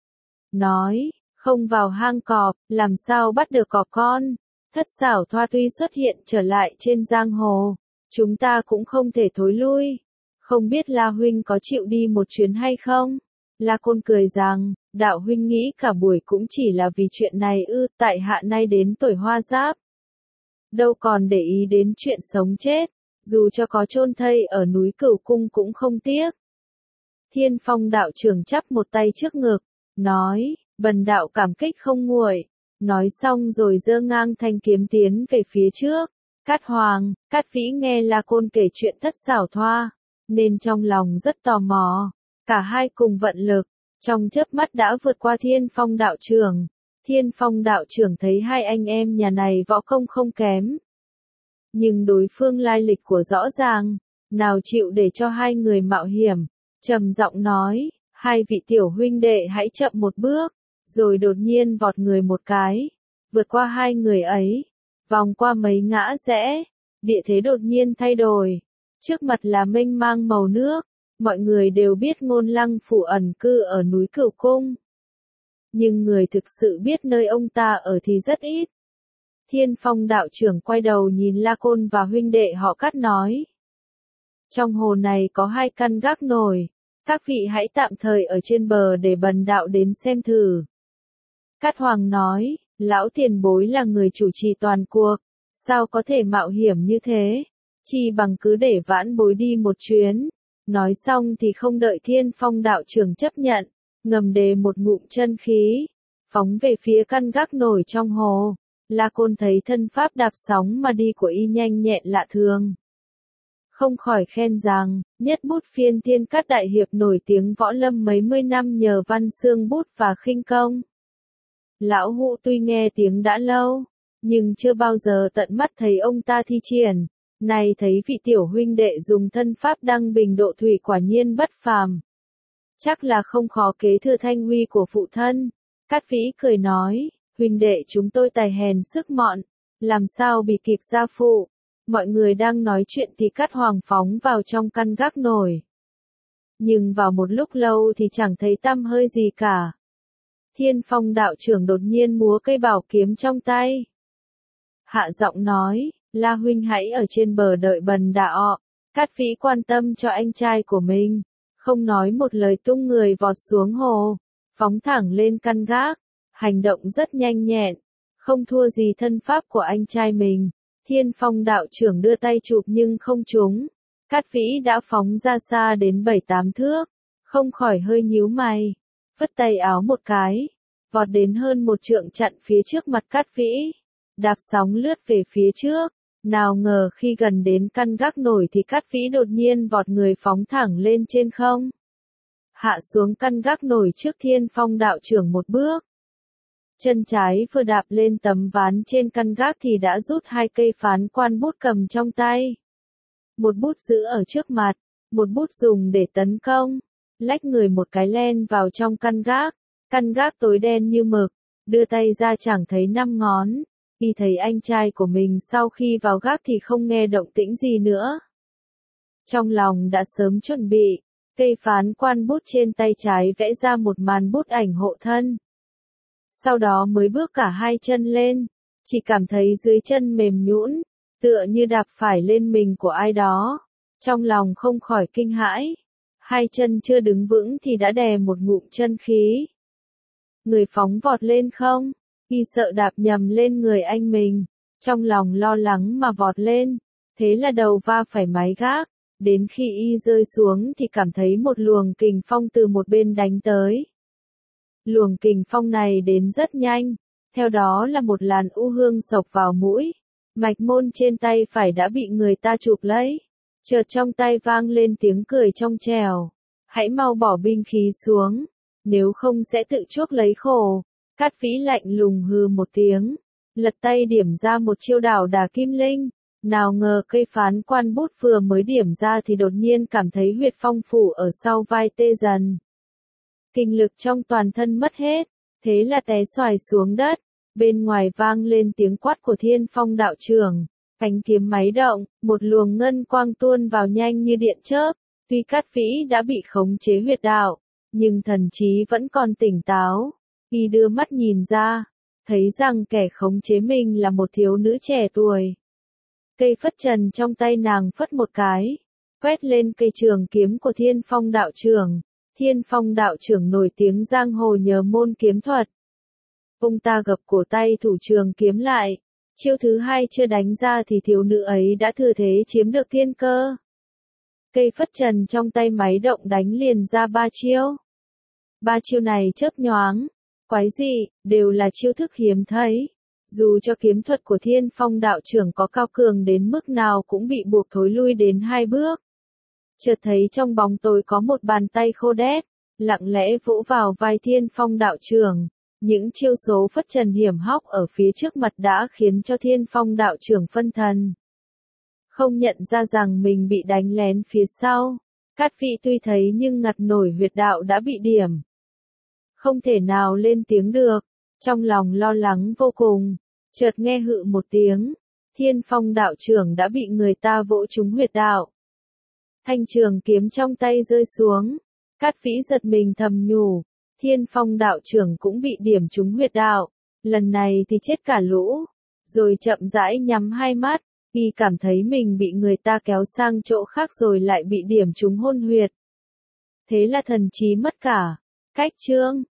Nói, không vào hang cọp, làm sao bắt được cọp con. Thất xảo thoa tuy xuất hiện trở lại trên giang hồ, chúng ta cũng không thể thối lui. Không biết La huynh có chịu đi một chuyến hay không? La Côn cười rằng, đạo huynh nghĩ cả buổi cũng chỉ là vì chuyện này ư, tại hạ nay đến tuổi hoa giáp. Đâu còn để ý đến chuyện sống chết, dù cho có chôn thây ở núi Cửu Cung cũng không tiếc. Thiên Phong đạo trưởng chắp một tay trước ngực, nói, bần đạo cảm kích không nguội. Nói xong rồi giơ ngang thanh kiếm tiến về phía trước. Cát Hoàng, Cát Vĩ nghe La Côn kể chuyện thất xảo thoa, nên trong lòng rất tò mò. Cả hai cùng vận lực, trong chớp mắt đã vượt qua Thiên Phong đạo trưởng. Thiên Phong đạo trưởng thấy hai anh em nhà này võ công không kém. Nhưng đối phương lai lịch của rõ ràng, nào chịu để cho hai người mạo hiểm, trầm giọng nói, hai vị tiểu huynh đệ hãy chậm một bước, rồi đột nhiên vọt người một cái, vượt qua hai người ấy, vòng qua mấy ngã rẽ, địa thế đột nhiên thay đổi, trước mặt là mênh mang màu nước. Mọi người đều biết Ngôn Lăng Phủ ẩn cư ở núi Cửu Cung. Nhưng người thực sự biết nơi ông ta ở thì rất ít. Thiên Phong đạo trưởng quay đầu nhìn La Côn và huynh đệ họ Cát nói. Trong hồ này có hai căn gác nổi, các vị hãy tạm thời ở trên bờ để bần đạo đến xem thử. Cát Hoàng nói, lão tiền bối là người chủ trì toàn cuộc, sao có thể mạo hiểm như thế, chi bằng cứ để vãn bối đi một chuyến. Nói xong thì không đợi Thiên Phong đạo trưởng chấp nhận, ngầm đề một ngụm chân khí, phóng về phía căn gác nổi trong hồ. La Côn thấy thân pháp đạp sóng mà đi của y nhanh nhẹn lạ thường. Không khỏi khen rằng, nhất bút phiên thiên cát đại hiệp nổi tiếng võ lâm mấy mươi năm nhờ văn xương bút và khinh công. Lão Hụ tuy nghe tiếng đã lâu, nhưng chưa bao giờ tận mắt thấy ông ta thi triển. Này thấy vị tiểu huynh đệ dùng thân pháp đăng bình độ thủy quả nhiên bất phàm. chắc là không khó kế thừa thanh huy của phụ thân. Cát Vĩ cười nói, huynh đệ chúng tôi tài hèn sức mọn, làm sao bị kịp gia phụ. Mọi người đang nói chuyện thì Cát Hoàng phóng vào trong căn gác nổi. Nhưng vào một lúc lâu thì chẳng thấy tăm hơi gì cả. Thiên Phong đạo trưởng đột nhiên múa cây bảo kiếm trong tay. Hạ giọng nói, La huynh hãy ở trên bờ đợi bần đạo. Cát Vĩ quan tâm cho anh trai của mình, không nói một lời tung người vọt xuống hồ, phóng thẳng lên căn gác, hành động rất nhanh nhẹn, không thua gì thân pháp của anh trai mình. Thiên Phong đạo trưởng đưa tay chụp nhưng không trúng. Cát Vĩ đã phóng ra xa đến bảy tám thước, không khỏi hơi nhíu mày, phất tay áo một cái, vọt đến hơn một trượng chặn phía trước mặt Cát Vĩ, đạp sóng lướt về phía trước. Nào ngờ khi gần đến căn gác nổi thì Cát Vĩ đột nhiên vọt người phóng thẳng lên trên không. Hạ xuống căn gác nổi trước Thiên Phong đạo trưởng một bước. Chân trái vừa đạp lên tấm ván trên căn gác thì đã rút hai cây phán quan bút cầm trong tay. Một bút giữ ở trước mặt, một bút dùng để tấn công. Lách người một cái len vào trong căn gác, căn gác tối đen như mực, đưa tay ra chẳng thấy năm ngón. Khi thấy anh trai của mình sau khi vào gác thì không nghe động tĩnh gì nữa. Trong lòng đã sớm chuẩn bị, cây phán quan bút trên tay trái vẽ ra một màn bút ảnh hộ thân. Sau đó mới bước cả hai chân lên, chỉ cảm thấy dưới chân mềm nhũn, tựa như đạp phải lên mình của ai đó. Trong lòng không khỏi kinh hãi, hai chân chưa đứng vững thì đã đè một ngụm chân khí. Người phóng vọt lên không, y sợ đạp nhầm lên người anh mình, trong lòng lo lắng mà vọt lên, thế là đầu va phải mái gác, đến khi y rơi xuống thì cảm thấy một luồng kình phong từ một bên đánh tới. Luồng kình phong này đến rất nhanh, theo đó là một làn u hương xộc vào mũi, mạch môn trên tay phải đã bị người ta chụp lấy, chợt trong tay vang lên tiếng cười trong trẻo, hãy mau bỏ binh khí xuống, nếu không sẽ tự chuốc lấy khổ. Cát Vĩ lạnh lùng hừ một tiếng, lật tay điểm ra một chiêu đảo đà kim linh, nào ngờ cây phán quan bút vừa mới điểm ra thì đột nhiên cảm thấy huyệt phong phủ ở sau vai tê dần. Kinh lực trong toàn thân mất hết, thế là té xoài xuống đất, bên ngoài vang lên tiếng quát của Thiên Phong đạo trưởng, cánh kiếm máy động, một luồng ngân quang tuôn vào nhanh như điện chớp, tuy Cát Vĩ đã bị khống chế huyệt đạo, nhưng thần trí vẫn còn tỉnh táo. Khi đưa mắt nhìn ra, thấy rằng kẻ khống chế mình là một thiếu nữ trẻ tuổi. Cây phất trần trong tay nàng phất một cái, quét lên cây trường kiếm của Thiên Phong đạo trưởng. Thiên Phong đạo trưởng nổi tiếng giang hồ nhờ môn kiếm thuật. Ông ta gập cổ tay thủ trường kiếm lại, chiêu thứ hai chưa đánh ra thì thiếu nữ ấy đã thừa thế chiếm được thiên cơ. Cây phất trần trong tay máy động đánh liền ra ba chiêu. Ba chiêu này chớp nhoáng, quái dị, đều là chiêu thức hiếm thấy. Dù cho kiếm thuật của Thiên Phong đạo trưởng có cao cường đến mức nào cũng bị buộc thối lui đến hai bước. Chợt thấy trong bóng tối có một bàn tay khô đét, lặng lẽ vỗ vào vai Thiên Phong đạo trưởng. Những chiêu số phất trần hiểm hóc ở phía trước mặt đã khiến cho Thiên Phong đạo trưởng phân thần. Không nhận ra rằng mình bị đánh lén phía sau. Cát Vĩ tuy thấy nhưng ngặt nổi huyệt đạo đã bị điểm. Không thể nào lên tiếng được, trong lòng lo lắng vô cùng, chợt nghe hự một tiếng, Thiên Phong đạo trưởng đã bị người ta vỗ trúng huyệt đạo. Thanh trường kiếm trong tay rơi xuống, Cát Vĩ giật mình thầm nhủ, Thiên Phong đạo trưởng cũng bị điểm trúng huyệt đạo, lần này thì chết cả lũ, rồi chậm rãi nhắm hai mắt, vì cảm thấy mình bị người ta kéo sang chỗ khác rồi lại bị điểm trúng hôn huyệt. Thế là thần trí mất cả. Cách chương